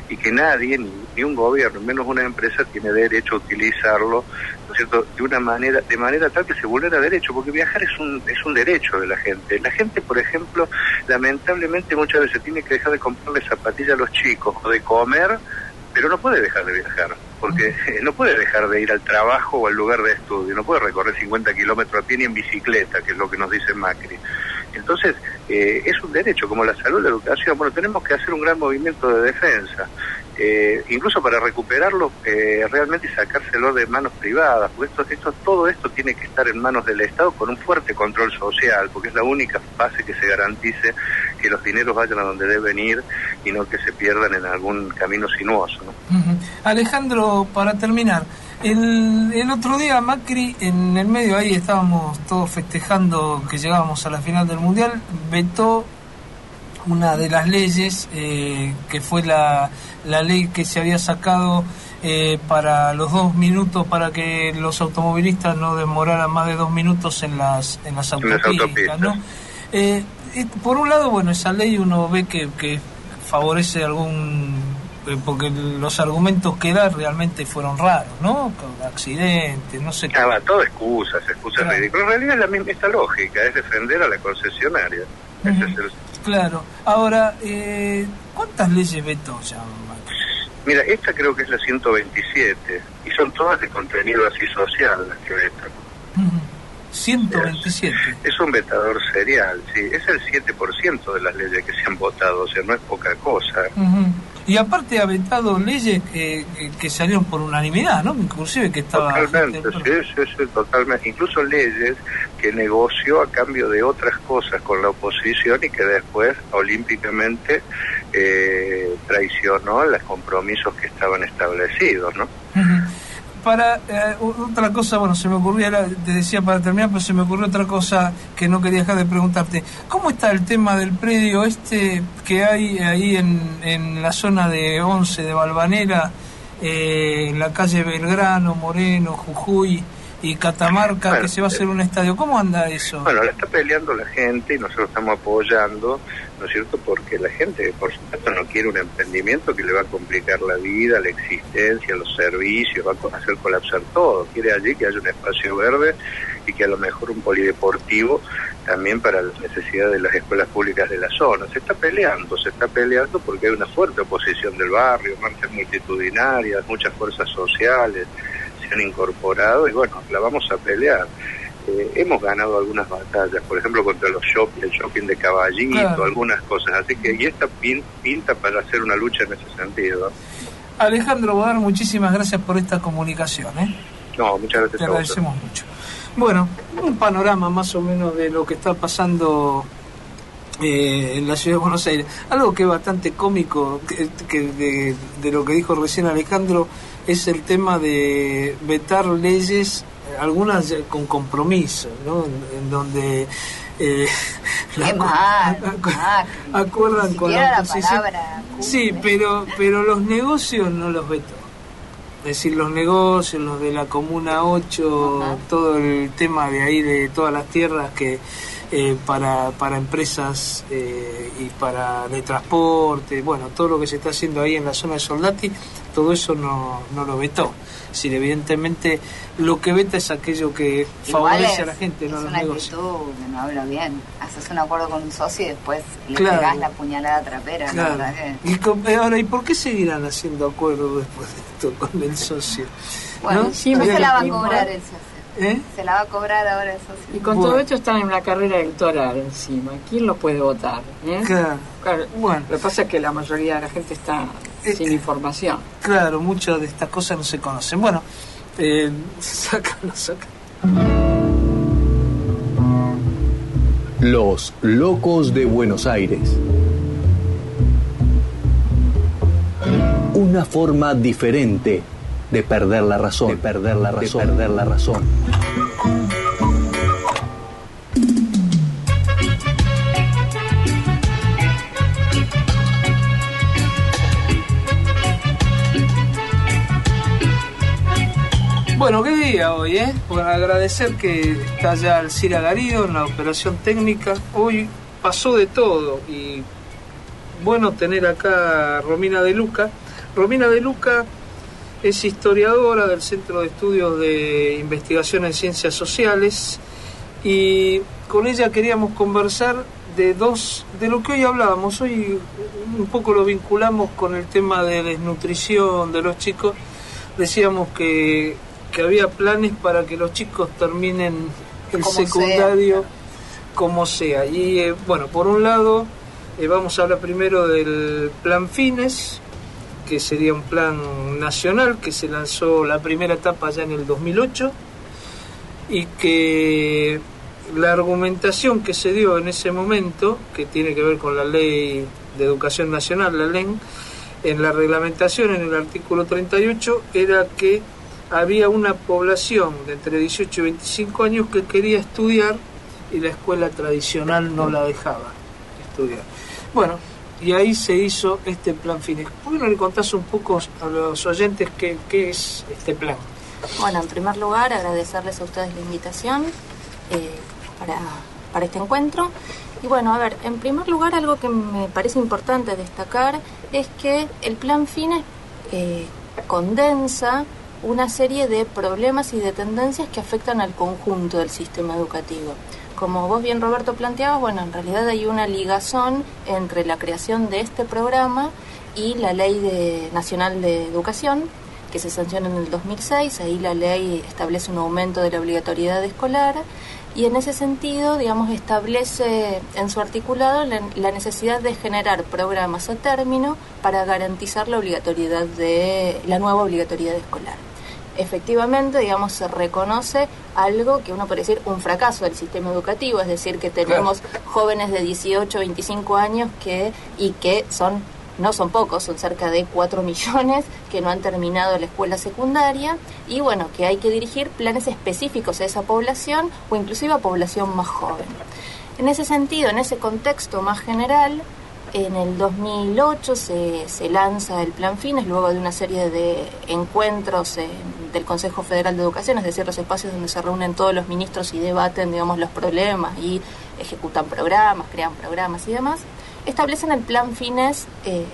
y que nadie, ni un gobierno, menos una empresa, tiene derecho a utilizarlo, ¿no es cierto?, de manera tal que se vulnera derecho, porque viajar es un derecho de la gente. La gente, por ejemplo, lamentablemente muchas veces tiene que dejar de comprarle zapatillas a los chicos o de comer, pero no puede dejar de viajar, porque no puede dejar de ir al trabajo o al lugar de estudio, no puede recorrer 50 kilómetros a pie ni en bicicleta, que es lo que nos dice Macri. Entonces, es un derecho, como la salud, la educación. Bueno, tenemos que hacer un gran movimiento de defensa, incluso para recuperarlo realmente y sacárselo de manos privadas, porque todo esto tiene que estar en manos del Estado con un fuerte control social, porque es la única base que se garantice que los dineros vayan a donde deben ir y no que se pierdan en algún camino sinuoso, ¿no? Alejandro, para terminar, el otro día Macri, en el medio ahí estábamos todos festejando que llegábamos a la final del Mundial, vetó una de las leyes que fue la ley que se había sacado para los 2 minutos, para que los automovilistas no demoraran más de 2 minutos en las autopistas, ¿no? Por un lado, bueno, esa ley uno ve que favorece porque los argumentos que da realmente fueron raros, ¿no? Accidentes, no sé qué. Todo excusas claro. Ridículas. En realidad es la misma esta lógica, es defender a la concesionaria. Ese es el... Claro. Ahora, ¿cuántas leyes vetó ya? Mira, esta creo que es la 127, y son todas de contenido así social las que vetan. 127. Es un vetador serial, sí. Es el 7% de las leyes que se han votado, o sea, no es poca cosa. Y aparte ha vetado leyes que salieron por unanimidad, ¿no? Inclusive que estaba... Totalmente, sí, totalmente. Incluso leyes que negoció a cambio de otras cosas con la oposición y que después olímpicamente traicionó los compromisos que estaban establecidos, ¿no? Para otra cosa, bueno, se me ocurría, te decía para terminar, pero se me ocurrió otra cosa que no quería dejar de preguntarte. ¿Cómo está el tema del predio que hay ahí en la zona de 11 de Valvanera, en la calle Belgrano, Moreno, Jujuy y Catamarca, que se va a hacer un estadio? ¿Cómo anda eso? Bueno, la está peleando la gente y nosotros estamos apoyando, ¿no es cierto? Porque la gente, por supuesto, no quiere un emprendimiento que le va a complicar la vida, la existencia, los servicios, va a hacer colapsar todo. Quiere allí que haya un espacio verde y que a lo mejor un polideportivo también para las necesidades de las escuelas públicas de la zona. Se está peleando porque hay una fuerte oposición del barrio, marchas multitudinarias, muchas fuerzas sociales se han incorporado y bueno, la vamos a pelear. Hemos ganado algunas batallas, por ejemplo contra el shopping de Caballito, claro, algunas cosas, así que y esta pinta para hacer una lucha en ese sentido. Alejandro Bodar, muchísimas gracias por esta comunicación. No, muchas gracias. Te agradecemos mucho. Bueno, un panorama más o menos de lo que está pasando en la ciudad de Buenos Aires. Algo que es bastante cómico que de lo que dijo recién Alejandro es el tema de vetar leyes, algunas con compromiso, ¿no? En donde acuerdan con la oposición. Sí, pero los negocios no los vetó. Es decir, los negocios, los de la Comuna 8, todo el tema de ahí, de todas las tierras que para empresas y para de transporte, bueno, todo lo que se está haciendo ahí en la zona de Soldati, todo eso no lo vetó. Es decir, evidentemente lo que veta es aquello que favorece a la gente, no a los negocios. Es una actitud que no habla bien. Haces un acuerdo con un socio y después le pegás la puñalada trapera. Claro. ¿No? Que... Ahora, ¿y por qué seguirán haciendo acuerdos después de esto con el socio? Bueno, ¿no? Sí, se la va a cobrar el socio. Se la va a cobrar ahora el socio. Y con todo esto están en una carrera electoral encima. ¿Quién lo puede votar? Claro. Bueno, lo que pasa es que la mayoría de la gente está sin información. Claro, muchas de estas cosas no se conocen. Bueno, sácalo. Los locos de Buenos Aires. Una forma diferente de perder la razón. Bueno, qué día hoy, Bueno, agradecer que está ya Alcira Garido en la operación técnica. Hoy pasó de todo y bueno tener acá a Romina De Luca. Romina De Luca es historiadora del Centro de Estudios de Investigación en Ciencias Sociales y con ella queríamos conversar de lo que hoy hablábamos. Hoy un poco lo vinculamos con el tema de desnutrición de los chicos. Decíamos que había planes para que los chicos terminen el secundario como sea. Y bueno, por un lado vamos a hablar primero del Plan Fines, que sería un plan nacional que se lanzó la primera etapa ya en el 2008 y que la argumentación que se dio en ese momento, que tiene que ver con la Ley de Educación Nacional, la LEN, en la reglamentación, en el artículo 38, era que había una población de entre 18 y 25 años que quería estudiar y la escuela tradicional no la dejaba estudiar. Bueno, y ahí se hizo este Plan Fines. ¿Por qué no le contás un poco a los oyentes qué es este plan? Bueno, en primer lugar, agradecerles a ustedes la invitación para este encuentro. Y bueno, a ver, en primer lugar, algo que me parece importante destacar es que el Plan Fines condensa una serie de problemas y de tendencias que afectan al conjunto del sistema educativo. Como vos bien, Roberto, planteabas, bueno, en realidad hay una ligazón entre la creación de este programa y la Ley Nacional de Educación, que se sanciona en el 2006. Ahí la ley establece un aumento de la obligatoriedad escolar y en ese sentido, digamos, establece en su articulado la necesidad de generar programas a término para garantizar la nueva obligatoriedad escolar. Efectivamente, digamos, se reconoce algo que uno puede decir un fracaso del sistema educativo, es decir, que tenemos jóvenes de 18, 25 años que no son pocos, son cerca de 4 millones que no han terminado la escuela secundaria y bueno, que hay que dirigir planes específicos a esa población o inclusive a población más joven. En ese sentido, en ese contexto más general, en el 2008 se lanza el Plan Fines luego de una serie de encuentros del Consejo Federal de Educación, es decir, los espacios donde se reúnen todos los ministros y debaten, digamos, los problemas y ejecutan programas, crean programas y demás. Establecen el Plan Fines,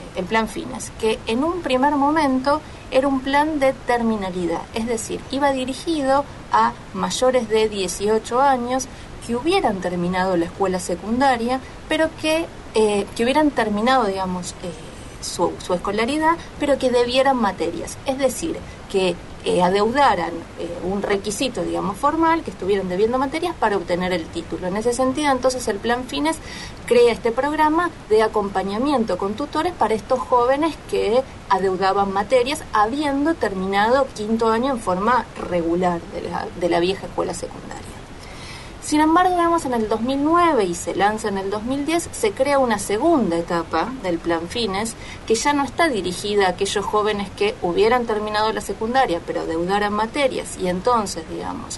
que en un primer momento era un plan de terminalidad, es decir, iba dirigido a mayores de 18 años que hubieran terminado la escuela secundaria, pero que hubieran terminado, digamos, su escolaridad, pero que debieran materias, es decir, que adeudaran un requisito, digamos, formal, que estuvieran debiendo materias para obtener el título. En ese sentido, entonces, el Plan Fines crea este programa de acompañamiento con tutores para estos jóvenes que adeudaban materias habiendo terminado quinto año en forma regular de la vieja escuela secundaria. Sin embargo, vemos en el 2009 y se lanza en el 2010, se crea una segunda etapa del Plan Fines que ya no está dirigida a aquellos jóvenes que hubieran terminado la secundaria pero adeudaran materias y entonces, digamos,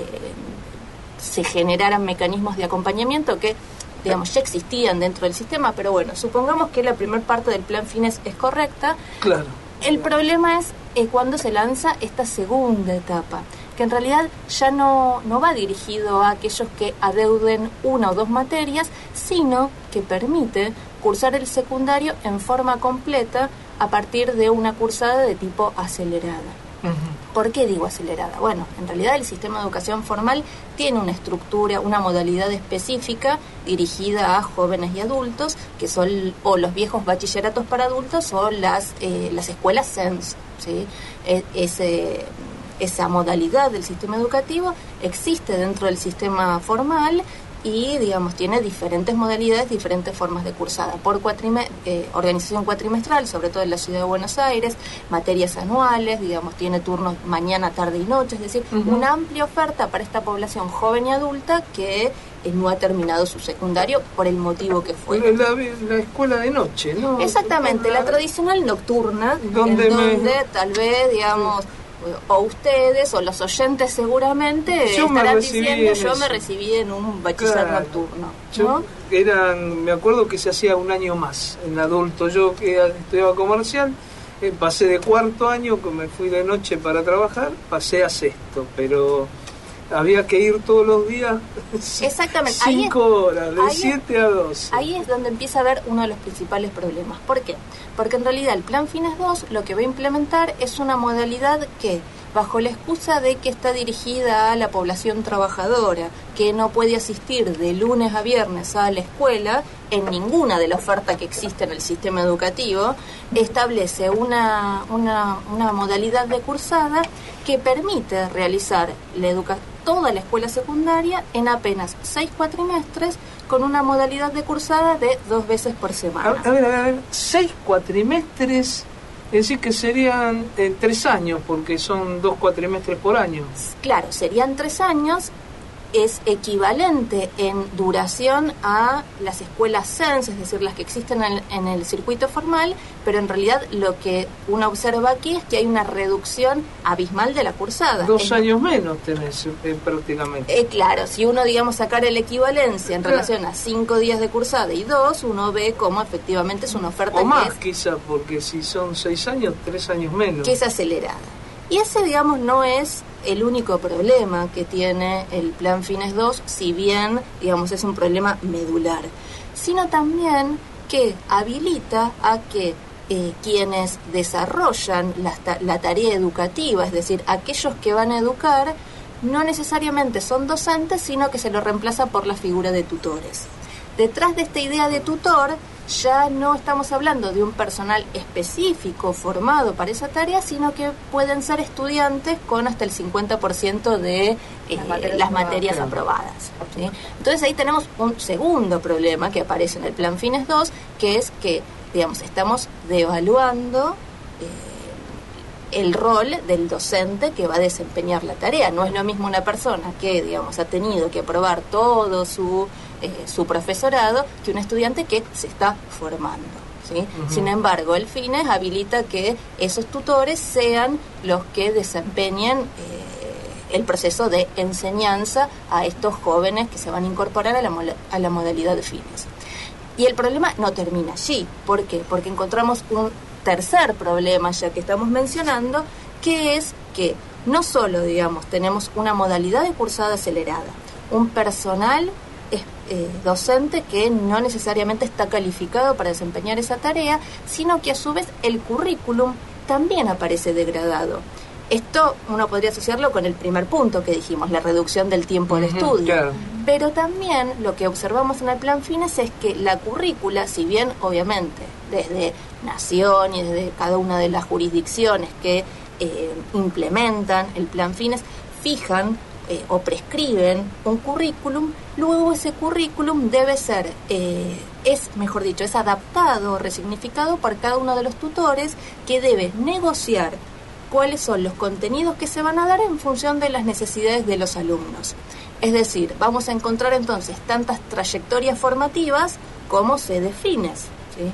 se generaran mecanismos de acompañamiento que, digamos, ya existían dentro del sistema, pero bueno, supongamos que la primera parte del Plan Fines es correcta. Claro. El problema es cuando se lanza esta segunda etapa, que en realidad ya no va dirigido a aquellos que adeuden una o dos materias, sino que permite cursar el secundario en forma completa a partir de una cursada de tipo acelerada. Uh-huh. ¿Por qué digo acelerada? Bueno, en realidad el sistema de educación formal tiene una estructura, una modalidad específica dirigida a jóvenes y adultos, que son o los viejos bachilleratos para adultos o las escuelas SENS, ¿sí? Esa modalidad del sistema educativo existe dentro del sistema formal y, digamos, tiene diferentes modalidades, diferentes formas de cursada. Por organización cuatrimestral, sobre todo en la ciudad de Buenos Aires, materias anuales, digamos, tiene turnos mañana, tarde y noche, es decir, uh-huh, una amplia oferta para esta población joven y adulta que no ha terminado su secundario por el motivo que fue. La escuela de noche, ¿no? Exactamente, la tradicional nocturna, donde tal vez, digamos, o ustedes o los oyentes seguramente estarán diciendo yo me recibí en un bachiller nocturno, ¿no? Me acuerdo que se hacía un año más en adulto. Yo que estudiaba comercial, pasé de cuarto año, que me fui de noche para trabajar, pasé a sexto, pero había que ir todos los días. Exactamente. 5 horas, de 7 a 12. Ahí es donde empieza a haber uno de los principales problemas. ¿Por qué? Porque en realidad el Plan Fines 2 lo que va a implementar es una modalidad que, bajo la excusa de que está dirigida a la población trabajadora, que no puede asistir de lunes a viernes a la escuela, en ninguna de la oferta que existe en el sistema educativo, establece una modalidad de cursada que permite realizar toda la escuela secundaria en apenas 6 cuatrimestres, con una modalidad de cursada de 2 veces por semana. A ver, 6 cuatrimestres, es decir que serían 3 años, porque son 2 cuatrimestres por año. Claro, serían 3 años, es equivalente en duración a las escuelas CENS, es decir, las que existen en el circuito formal, pero en realidad lo que uno observa aquí es que hay una reducción abismal de la cursada. 2 años menos tenés prácticamente. Claro, si uno, digamos, sacara la equivalencia en relación a 5 días de cursada y 2, uno ve cómo efectivamente es una oferta o más, quizá, porque si son 6 años, 3 años menos. Que es acelerada. Y ese, digamos, no es el único problema que tiene el Plan Fines 2, si bien, digamos, es un problema medular, sino también que habilita a que quienes desarrollan la tarea educativa, es decir, aquellos que van a educar, no necesariamente son docentes, sino que se lo reemplaza por la figura de tutores. Detrás de esta idea de tutor, ya no estamos hablando de un personal específico formado para esa tarea, sino que pueden ser estudiantes con hasta el 50% de las materias aprobadas, ¿sí? Entonces ahí tenemos un segundo problema que aparece en el Plan Fines 2, que es que, digamos, estamos devaluando el rol del docente que va a desempeñar la tarea. No es lo mismo una persona que, digamos, ha tenido que aprobar todo su profesorado que un estudiante que se está formando, ¿sí? Uh-huh. Sin embargo, el Fines habilita que esos tutores sean los que desempeñen el proceso de enseñanza a estos jóvenes que se van a incorporar a la modalidad de Fines. Y el problema no termina allí. ¿Por qué? Porque encontramos un tercer problema, ya que estamos mencionando, que es que no solo, digamos, tenemos una modalidad de cursada acelerada, un personal docente que no necesariamente está calificado para desempeñar esa tarea, sino que a su vez el currículum también aparece degradado. Esto uno podría asociarlo con el primer punto que dijimos, la reducción del tiempo de estudio. Claro. Pero también lo que observamos en el Plan Fines es que la currícula, si bien obviamente desde Nación y desde cada una de las jurisdicciones que implementan el Plan Fines, fijan o prescriben un currículum, luego ese currículum debe ser, es adaptado o resignificado por cada uno de los tutores, que debe negociar cuáles son los contenidos que se van a dar en función de las necesidades de los alumnos. Es decir, vamos a encontrar entonces tantas trayectorias formativas como sedes Fines, ¿sí?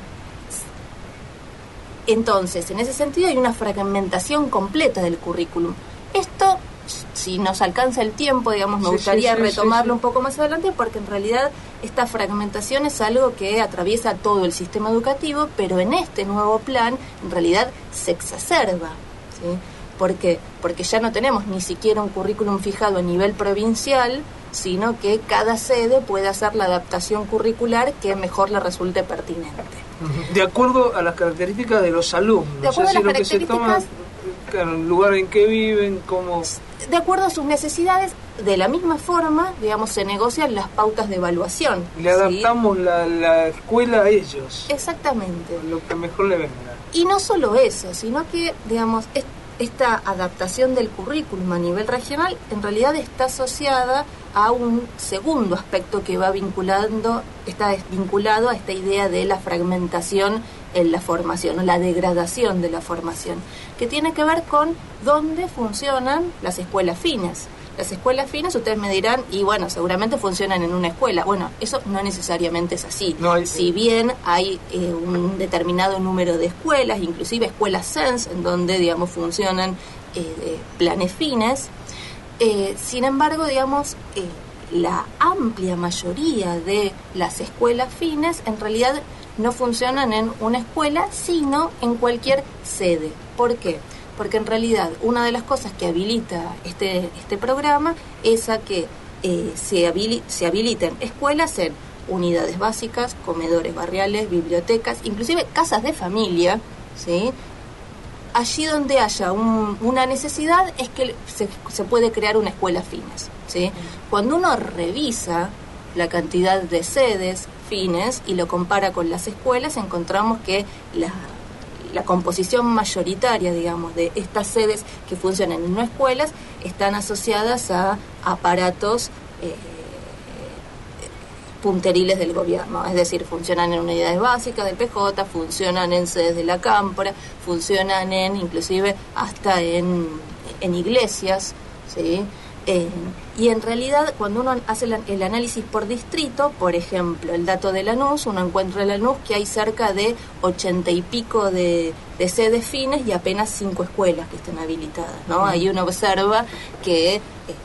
Entonces, en ese sentido hay una fragmentación completa del currículum. Esto, si nos alcanza el tiempo, digamos, me gustaría retomarlo un poco más adelante, porque en realidad esta fragmentación es algo que atraviesa todo el sistema educativo, pero en este nuevo plan en realidad se exacerba, ¿sí? ¿Por qué? Porque ya no tenemos ni siquiera un currículum fijado a nivel provincial, sino que cada sede puede hacer la adaptación curricular que mejor le resulte pertinente. De acuerdo a las características de los alumnos, de acuerdo a las características, que se toma, el lugar en que viven, cómo... De acuerdo a sus necesidades, de la misma forma, digamos, se negocian las pautas de evaluación. Le adaptamos la escuela a ellos. Exactamente. Lo que mejor le venga. Y no solo eso, sino que, digamos, esta adaptación del currículum a nivel regional en realidad está asociada a un segundo aspecto que está vinculado a esta idea de la fragmentación en la formación, o la degradación de la formación, que tiene que ver con dónde funcionan las escuelas fines. Las escuelas fines, ustedes me dirán, y bueno, seguramente funcionan en una escuela. Bueno, eso no necesariamente es así. Si bien hay un determinado número de escuelas, inclusive escuelas CENS, en donde, digamos, funcionan planes fines, sin embargo, digamos, la amplia mayoría de las escuelas fines en realidad no funcionan en una escuela, sino en cualquier sede. ¿Por qué? Porque en realidad una de las cosas que habilita este programa es a que se habiliten escuelas en unidades básicas, comedores barriales, bibliotecas, inclusive casas de familia, ¿sí? Allí donde haya una necesidad es que se puede crear una escuela fines, ¿sí? Cuando uno revisa la cantidad de sedes fines y lo compara con las escuelas, encontramos que la composición mayoritaria, digamos, de estas sedes que funcionan en no escuelas están asociadas a aparatos punteriles del gobierno, es decir, funcionan en unidades básicas del PJ, funcionan en sedes de la Cámpora, funcionan inclusive hasta en iglesias, ¿sí? Y en realidad, cuando uno hace el análisis por distrito, por ejemplo, el dato de Lanús, uno encuentra en Lanús que hay cerca de 80 y pico de sedes fines y apenas 5 escuelas que están habilitadas, ¿no? Ahí uno observa que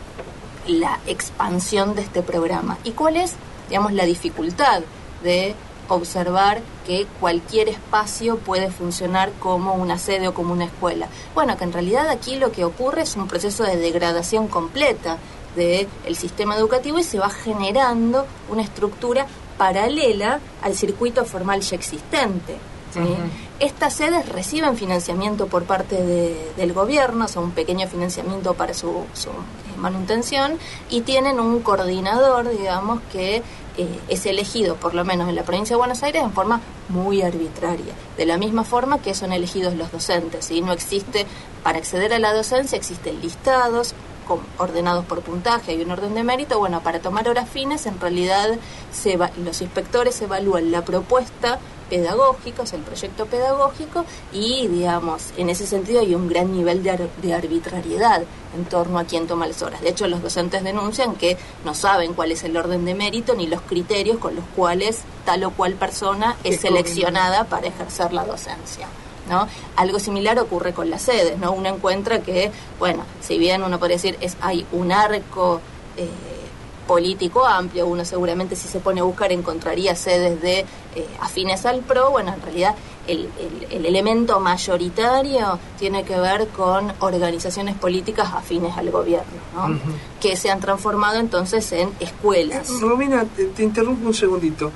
la expansión de este programa. ¿Y cuál es, digamos, la dificultad de observar que cualquier espacio puede funcionar como una sede o como una escuela? Bueno, que en realidad aquí lo que ocurre es un proceso de degradación completa del sistema educativo y se va generando una estructura paralela al circuito formal ya existente, ¿sí? Estas sedes reciben financiamiento por parte del gobierno, o sea, un pequeño financiamiento para su manutención, y tienen un coordinador, digamos, que es elegido, por lo menos en la provincia de Buenos Aires, en forma muy arbitraria. De la misma forma que son elegidos los docentes, ¿sí? No existe, para acceder a la docencia existen listados ordenados por puntaje, hay un orden de mérito. Bueno, para tomar horas fines, en realidad los inspectores evalúan la propuesta pedagógica, o sea, el proyecto pedagógico, y, digamos, en ese sentido hay un gran nivel de arbitrariedad en torno a quién toma las horas. De hecho, los docentes denuncian que no saben cuál es el orden de mérito ni los criterios con los cuales tal o cual persona es seleccionada para ejercer la docencia, ¿no? Algo similar ocurre con las sedes, ¿no? Uno encuentra que, bueno, si bien uno podría decir hay un arco político amplio, uno seguramente, si se pone a buscar, encontraría sedes de afines al PRO. Bueno, en realidad el elemento mayoritario tiene que ver con organizaciones políticas afines al gobierno, ¿no? Que se han transformado entonces en escuelas. Romina, te interrumpo un segundito.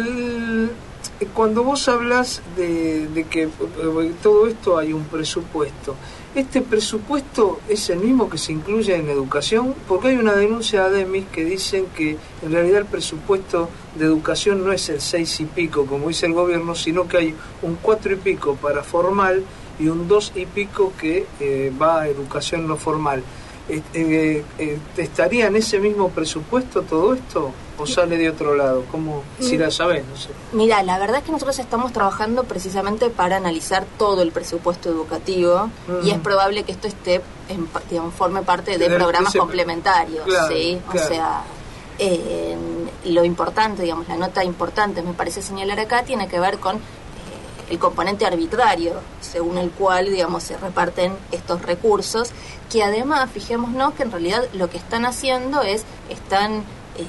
Cuando vos hablas de que todo esto hay un presupuesto, ¿este presupuesto es el mismo que se incluye en educación? Porque hay una denuncia de ADEMIS que dicen que en realidad el presupuesto de educación no es el 6 y pico, como dice el gobierno, sino que hay un 4 y pico para formal y un 2 y pico que va a educación no formal. ¿Estaría en ese mismo presupuesto todo esto o sale de otro lado? ¿Cómo? Si la sabés, no sé. Mira, la verdad es que nosotros estamos trabajando precisamente para analizar todo el presupuesto educativo y es probable que esto esté, forme parte de programas complementarios, claro, ¿sí? Claro. O sea, lo importante, digamos, la nota importante, me parece señalar acá, tiene que ver con el componente arbitrario, según el cual, digamos, se reparten estos recursos, que además, fijémonos que en realidad lo que están haciendo están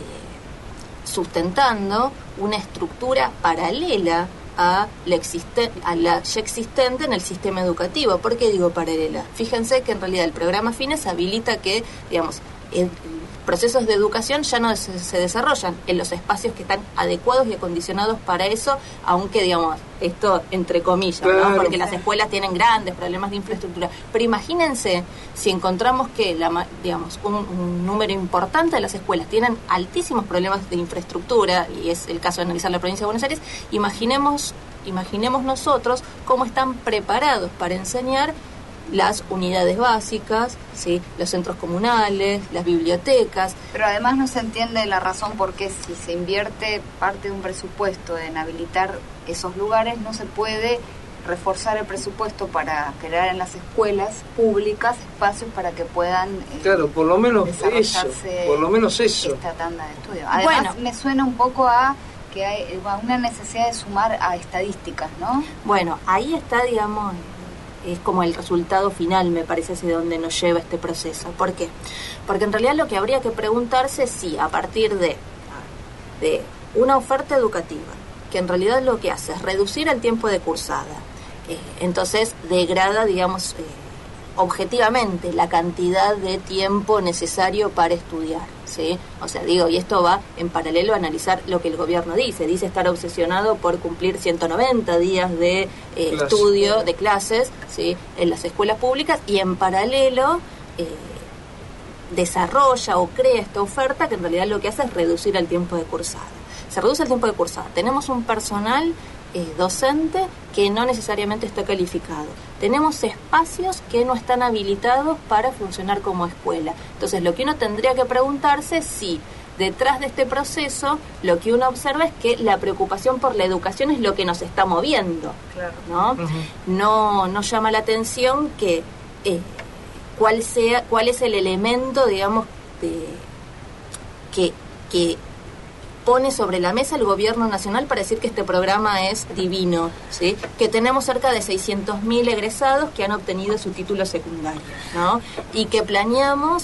sustentando una estructura paralela a la ya existente en el sistema educativo. ¿Por qué digo paralela? Fíjense que en realidad el programa Fines habilita que, digamos, procesos de educación ya no se desarrollan en los espacios que están adecuados y acondicionados para eso, aunque, digamos, esto entre comillas, claro, ¿no? Porque las escuelas tienen grandes problemas de infraestructura. Pero imagínense si encontramos que, digamos, un número importante de las escuelas tienen altísimos problemas de infraestructura, y es el caso de analizar la provincia de Buenos Aires. Imaginemos nosotros cómo están preparados para enseñar las unidades básicas, ¿sí? Los centros comunales, las bibliotecas. Pero además no se entiende la razón por qué, si se invierte parte de un presupuesto en habilitar esos lugares, no se puede reforzar el presupuesto para crear en las escuelas públicas espacios para que puedan claro, por lo menos eso esta tanda de estudio. Además, me suena un poco a que hay una necesidad de sumar a estadísticas, ¿no? Bueno, ahí está, digamos, es como el resultado final, me parece, hacia donde nos lleva este proceso. ¿Por qué? Porque en realidad lo que habría que preguntarse es si a partir de una oferta educativa, que en realidad lo que hace es reducir el tiempo de cursada, entonces degrada, digamos, objetivamente la cantidad de tiempo necesario para estudiar, ¿sí? O sea, digo, y esto va en paralelo a analizar lo que el gobierno dice estar obsesionado por cumplir 190 días de estudio, de clases, ¿sí? En las escuelas públicas, y en paralelo desarrolla o crea esta oferta que en realidad lo que hace es reducir el tiempo de cursada. Se reduce el tiempo de cursada. Tenemos un personal docente que no necesariamente está calificado. Tenemos espacios que no están habilitados para funcionar como escuela. Entonces, lo que uno tendría que preguntarse es si detrás de este proceso lo que uno observa es que la preocupación por la educación es lo que nos está moviendo, ¿no? No llama la atención que cuál es el elemento, digamos, que pone sobre la mesa el gobierno nacional para decir que este programa es divino, ¿sí? Que tenemos cerca de 600.000 egresados que han obtenido su título secundario, ¿no? Y que planeamos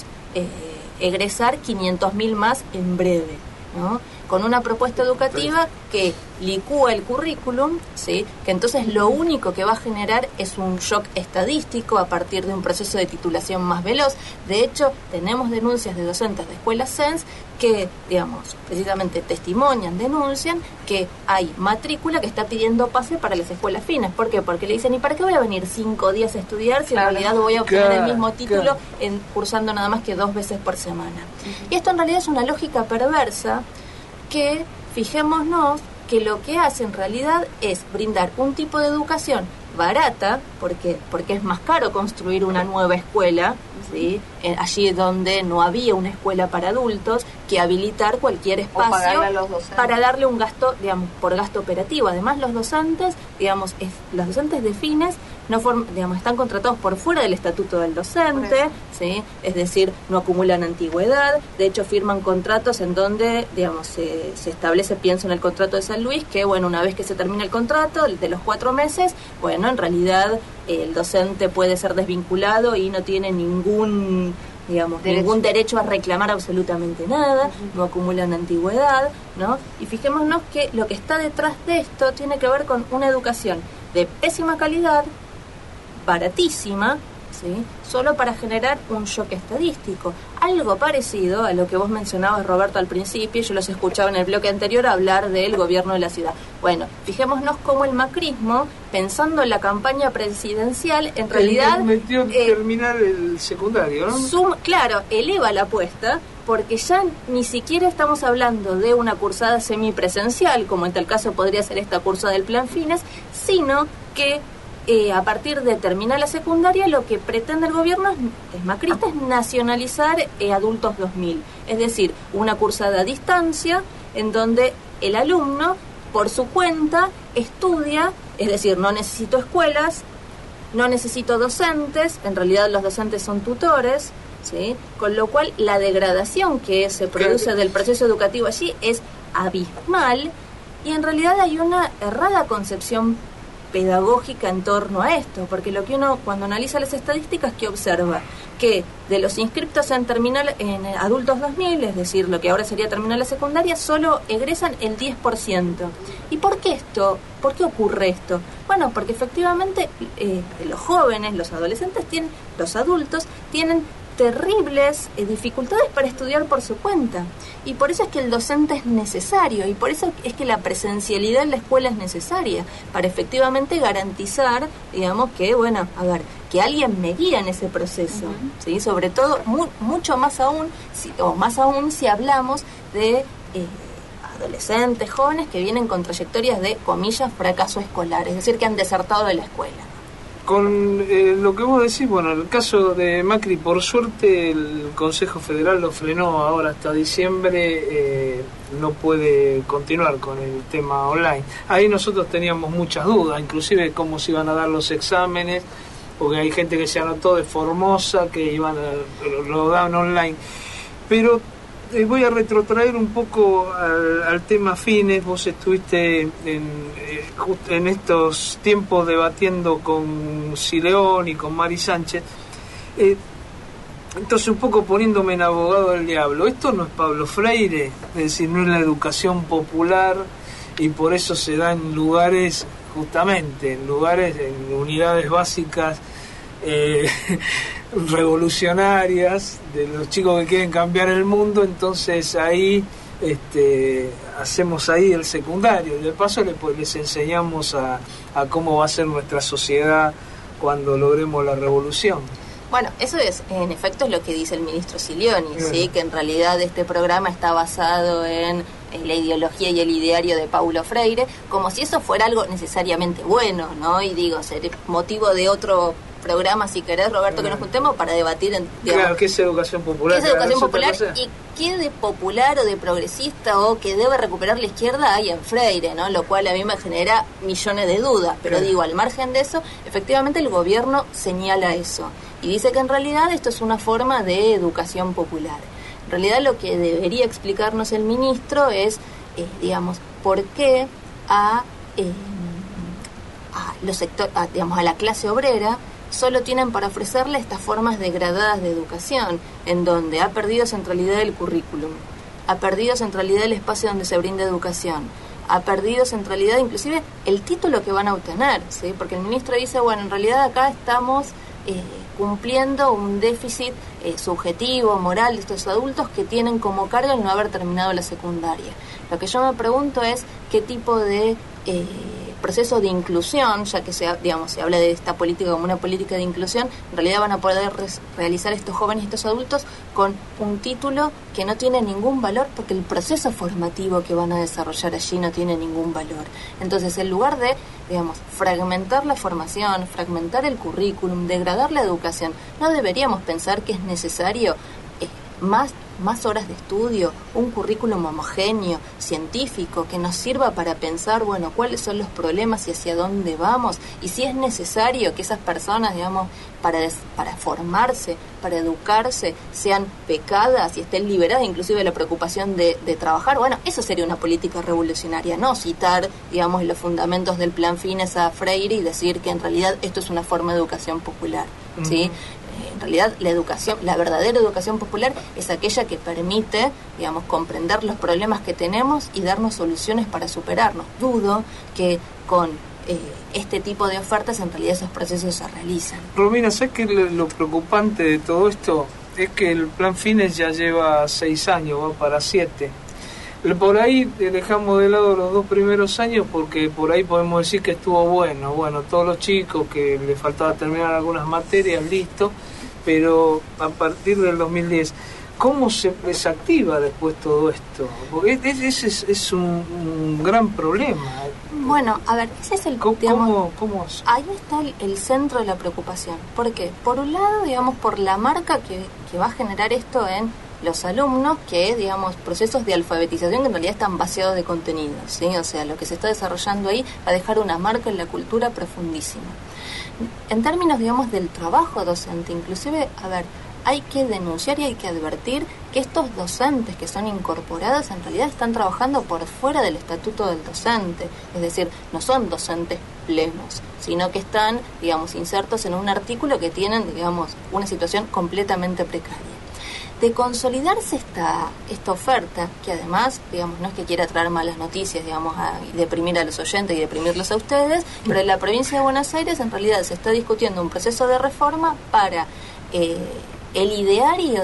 egresar 500.000 más en breve, ¿no? Con una propuesta educativa que licúa el currículum, ¿sí? Que entonces lo único que va a generar es un shock estadístico a partir de un proceso de titulación más veloz. De hecho, tenemos denuncias de docentes de escuelas SENS que, digamos, precisamente denuncian que hay matrícula que está pidiendo pase para las escuelas finas. ¿Por qué? Porque le dicen, ¿y para qué voy a venir 5 días a estudiar si en realidad voy a obtener el mismo título cursando nada más que 2 veces por semana? Y esto en realidad es una lógica perversa que, fijémonos, que lo que hace en realidad es brindar un tipo de educación barata, porque es más caro construir una nueva escuela, ¿sí? Allí donde no había una escuela para adultos, que habilitar cualquier espacio para darle un gasto, digamos, por gasto operativo. Además, los docentes, digamos, los docentes de fines están contratados por fuera del estatuto del docente, ¿sí? Es decir, no acumulan antigüedad. De hecho, firman contratos en donde, digamos, se establece, pienso en el contrato de San Luis, que, bueno, una vez que se termina el contrato, de los 4 meses, bueno, en realidad el docente puede ser desvinculado y no tiene ningún derecho a reclamar absolutamente nada, no acumulan antigüedad, ¿no? Y fijémonos que lo que está detrás de esto tiene que ver con una educación de pésima calidad, baratísima, ¿sí? Solo para generar un shock estadístico. Algo parecido a lo que vos mencionabas, Roberto, al principio. Yo los escuchaba en el bloque anterior hablar del gobierno de la ciudad. Bueno, fijémonos cómo el macrismo, pensando en la campaña presidencial, en realidad terminar el secundario, ¿no? Claro, eleva la apuesta, porque ya ni siquiera estamos hablando de una cursada semipresencial, como en tal caso podría ser esta cursada del Plan Fines, sino que a partir de terminar la secundaria, lo que pretende el gobierno es macrista, es nacionalizar Adultos 2000. Es decir, una cursada a distancia en donde el alumno, por su cuenta, estudia, es decir, no necesito escuelas, no necesito docentes, en realidad los docentes son tutores, ¿sí? Con lo cual la degradación que se produce del proceso educativo allí es abismal, y en realidad hay una errada concepción pedagógica en torno a esto, porque lo que uno, cuando analiza las estadísticas, que observa que de los inscriptos en Adultos 2000, es decir, lo que ahora sería terminar la secundaria, solo egresan el 10%. ¿Y por qué esto? ¿Por qué ocurre esto? Bueno, porque efectivamente los jóvenes, los adolescentes, los adultos tienen terribles dificultades para estudiar por su cuenta, y por eso es que el docente es necesario, y por eso es que la presencialidad en la escuela es necesaria, para efectivamente garantizar, digamos, que, bueno, que alguien me guía en ese proceso, ¿sí? Sobre todo, mucho más aún, si hablamos de adolescentes, jóvenes que vienen con trayectorias de, comillas, fracaso escolar, es decir, que han desertado de la escuela. Con lo que vos decís, bueno, el caso de Macri, por suerte el Consejo Federal lo frenó ahora hasta diciembre, no puede continuar con el tema online. Ahí nosotros teníamos muchas dudas, inclusive cómo se iban a dar los exámenes, porque hay gente que se anotó de Formosa, que lo daban online. Pero voy a retrotraer un poco al tema Fines. Vos estuviste en estos tiempos debatiendo con Sileón y con Mari Sánchez. Entonces, un poco poniéndome en abogado del diablo, esto no es Pablo Freire, es decir, no es la educación popular, y por eso se da en lugares, justamente, en unidades básicas revolucionarias, de los chicos que quieren cambiar el mundo, entonces ahí hacemos ahí el secundario. De paso les enseñamos a cómo va a ser nuestra sociedad cuando logremos la revolución. Bueno, eso es, en efecto, es lo que dice el ministro Silioni, ¿sí? Que en realidad este programa está basado en la ideología y el ideario de Paulo Freire, como si eso fuera algo necesariamente bueno, ¿no? Y digo, ser motivo de otro programa, si querés, Roberto, que nos juntemos para debatir claro, ¿qué es educación popular? ¿Qué es educación popular y qué de popular o de progresista o que debe recuperar la izquierda hay en Freire, ¿no? Lo cual a mí me genera millones de dudas, pero digo, al margen de eso, efectivamente el gobierno señala eso y dice que en realidad esto es una forma de educación popular. En realidad lo que debería explicarnos el ministro es, digamos, por qué a los sectores, digamos, a la clase obrera solo tienen para ofrecerle estas formas degradadas de educación, en donde ha perdido centralidad el currículum, ha perdido centralidad el espacio donde se brinda educación, ha perdido centralidad inclusive el título que van a obtener, ¿sí? Porque el ministro dice, bueno, en realidad acá estamos cumpliendo un déficit subjetivo, moral de estos adultos que tienen como carga el no haber terminado la secundaria. Lo que yo me pregunto es qué tipo de proceso de inclusión, ya que se habla de esta política como una política de inclusión, en realidad van a poder realizar estos jóvenes y estos adultos con un título que no tiene ningún valor porque el proceso formativo que van a desarrollar allí no tiene ningún valor. Entonces, en lugar de, digamos, fragmentar la formación, fragmentar el currículum, degradar la educación, ¿no deberíamos pensar que es necesario más horas de estudio, un currículum homogéneo, científico, que nos sirva para pensar, bueno, cuáles son los problemas y hacia dónde vamos? Y si es necesario que esas personas, digamos, para formarse, para educarse, sean becadas y estén liberadas inclusive de la preocupación de trabajar, bueno, eso sería una política revolucionaria, no citar, digamos, los fundamentos del Plan Fines a Freire y decir que en realidad esto es una forma de educación popular, ¿sí? En realidad la educación, la verdadera educación popular es aquella que permite, digamos, comprender los problemas que tenemos y darnos soluciones para superarnos. Dudo que con este tipo de ofertas en realidad esos procesos se realizan. Romina, ¿sabes qué lo preocupante de todo esto? Es que el Plan Fines ya lleva 6 años, va para 7. Por ahí dejamos de lado los 2 primeros años porque por ahí podemos decir que estuvo bueno. Bueno, todos los chicos que les faltaba terminar algunas materias, listo, pero a partir del 2010, ¿cómo se desactiva después todo esto? Porque ese es un gran problema. Bueno, a ver, ese es el... ¿Cómo? Ahí está el centro de la preocupación. ¿Por qué? Por un lado, digamos, por la marca que va a generar esto en los alumnos, que es, digamos, procesos de alfabetización que en realidad están vaciados de contenido, ¿sí? O sea, lo que se está desarrollando ahí va a dejar una marca en la cultura profundísima. En términos, digamos, del trabajo docente, inclusive, a ver, hay que denunciar y hay que advertir que estos docentes que son incorporados en realidad están trabajando por fuera del estatuto del docente, es decir, no son docentes plenos, sino que están, digamos, insertos en un artículo que tienen, digamos, una situación completamente precaria. De consolidarse esta oferta, que además, digamos, no es que quiera traer malas noticias, digamos, y deprimir a los oyentes y deprimirlos a ustedes, pero en la provincia de Buenos Aires en realidad se está discutiendo un proceso de reforma para el ideario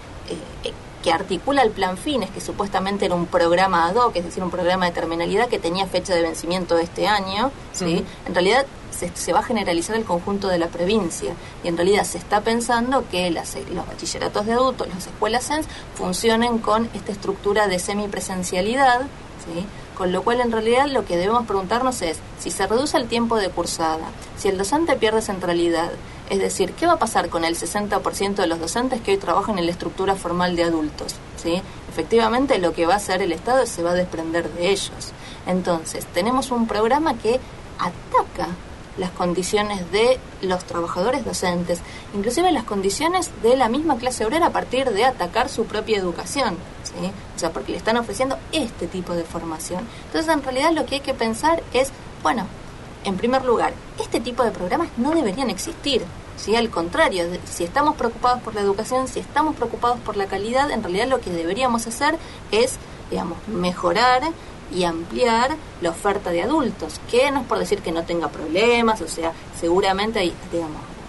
que articula el Plan Fines, que supuestamente era un programa ad hoc, es decir, un programa de terminalidad que tenía fecha de vencimiento de este año, ¿sí? En realidad se va a generalizar el conjunto de la provincia y en realidad se está pensando que los bachilleratos de adultos, las escuelas SENS, funcionen con esta estructura de semipresencialidad, ¿sí? Con lo cual en realidad lo que debemos preguntarnos es si se reduce el tiempo de cursada, si el docente pierde centralidad, es decir, ¿qué va a pasar con el 60% de los docentes que hoy trabajan en la estructura formal de adultos? ¿Sí? Efectivamente lo que va a hacer el Estado se va a desprender de ellos. Entonces tenemos un programa que ataca las condiciones de los trabajadores docentes, inclusive las condiciones de la misma clase obrera a partir de atacar su propia educación, ¿sí? O sea, porque le están ofreciendo este tipo de formación. Entonces, en realidad lo que hay que pensar es, bueno, en primer lugar, este tipo de programas no deberían existir, ¿sí? Al contrario, si estamos preocupados por la educación, si estamos preocupados por la calidad, en realidad lo que deberíamos hacer es, digamos, mejorar y ampliar la oferta de adultos, que no es por decir que no tenga problemas, o sea, seguramente hay, digamos,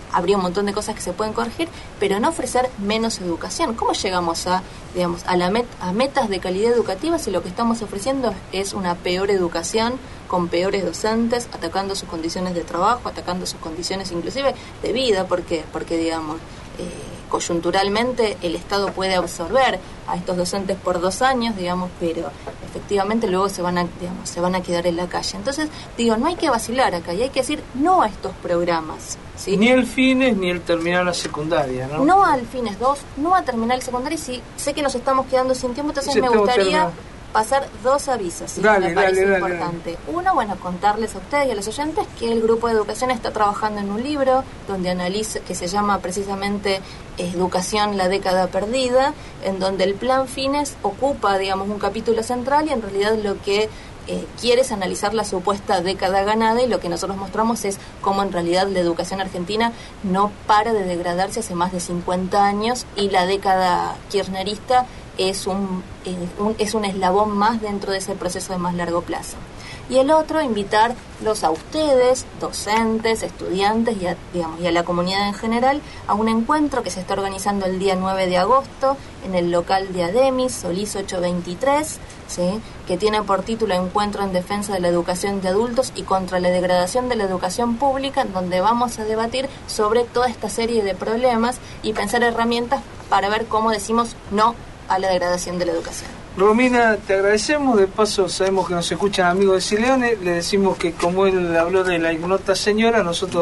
habría un montón de cosas que se pueden corregir, pero no ofrecer menos educación. ¿Cómo llegamos a, digamos, a metas de calidad educativa si lo que estamos ofreciendo es una peor educación, con peores docentes, atacando sus condiciones de trabajo, atacando sus condiciones inclusive de vida? Porque digamos, coyunturalmente el Estado puede absorber a estos docentes por 2 años, digamos, pero efectivamente luego se van a quedar en la calle. Entonces, digo, no hay que vacilar acá y hay que decir no a estos programas, ¿sí? Ni el Fines ni el terminar la secundaria, ¿no? No al Fines 2, no a terminar el secundario. Sí, sé que nos estamos quedando sin tiempo, entonces me gustaría pasar 2 avisos, ¿sí? Me parece importante. Uno, bueno, contarles a ustedes y a los oyentes que el Grupo de Educación está trabajando en un libro donde analiza, que se llama precisamente Educación, la década perdida, en donde el Plan Fines ocupa, digamos, un capítulo central y en realidad lo que quiere es analizar la supuesta década ganada, y lo que nosotros mostramos es cómo en realidad la educación argentina no para de degradarse hace más de 50 años y la década kirchnerista es un eslabón más dentro de ese proceso de más largo plazo. Y el otro, invitarlos a ustedes, docentes, estudiantes y a la comunidad en general, a un encuentro que se está organizando el día 9 de agosto en el local de Ademis, Solís 823, ¿sí? Que tiene por título Encuentro en defensa de la educación de adultos y contra la degradación de la educación pública, en donde vamos a debatir sobre toda esta serie de problemas y pensar herramientas para ver cómo decimos no a la degradación de la educación. Romina, te agradecemos. De paso, sabemos que nos escuchan amigos de Sileone. Le decimos que como él habló de la ignota señora, nosotros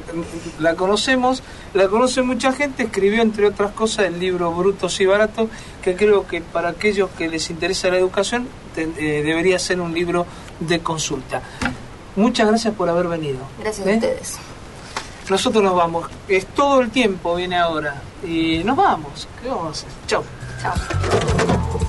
la conocemos, la conoce mucha gente. Escribió, entre otras cosas, el libro Brutos y Baratos, que creo que para aquellos que les interesa la educación debería ser un libro de consulta. Muchas gracias por haber venido. Gracias a ustedes. Nosotros nos vamos. Es todo el tiempo, viene ahora. Y nos vamos. ¿Qué vamos a hacer? Chau. Chao.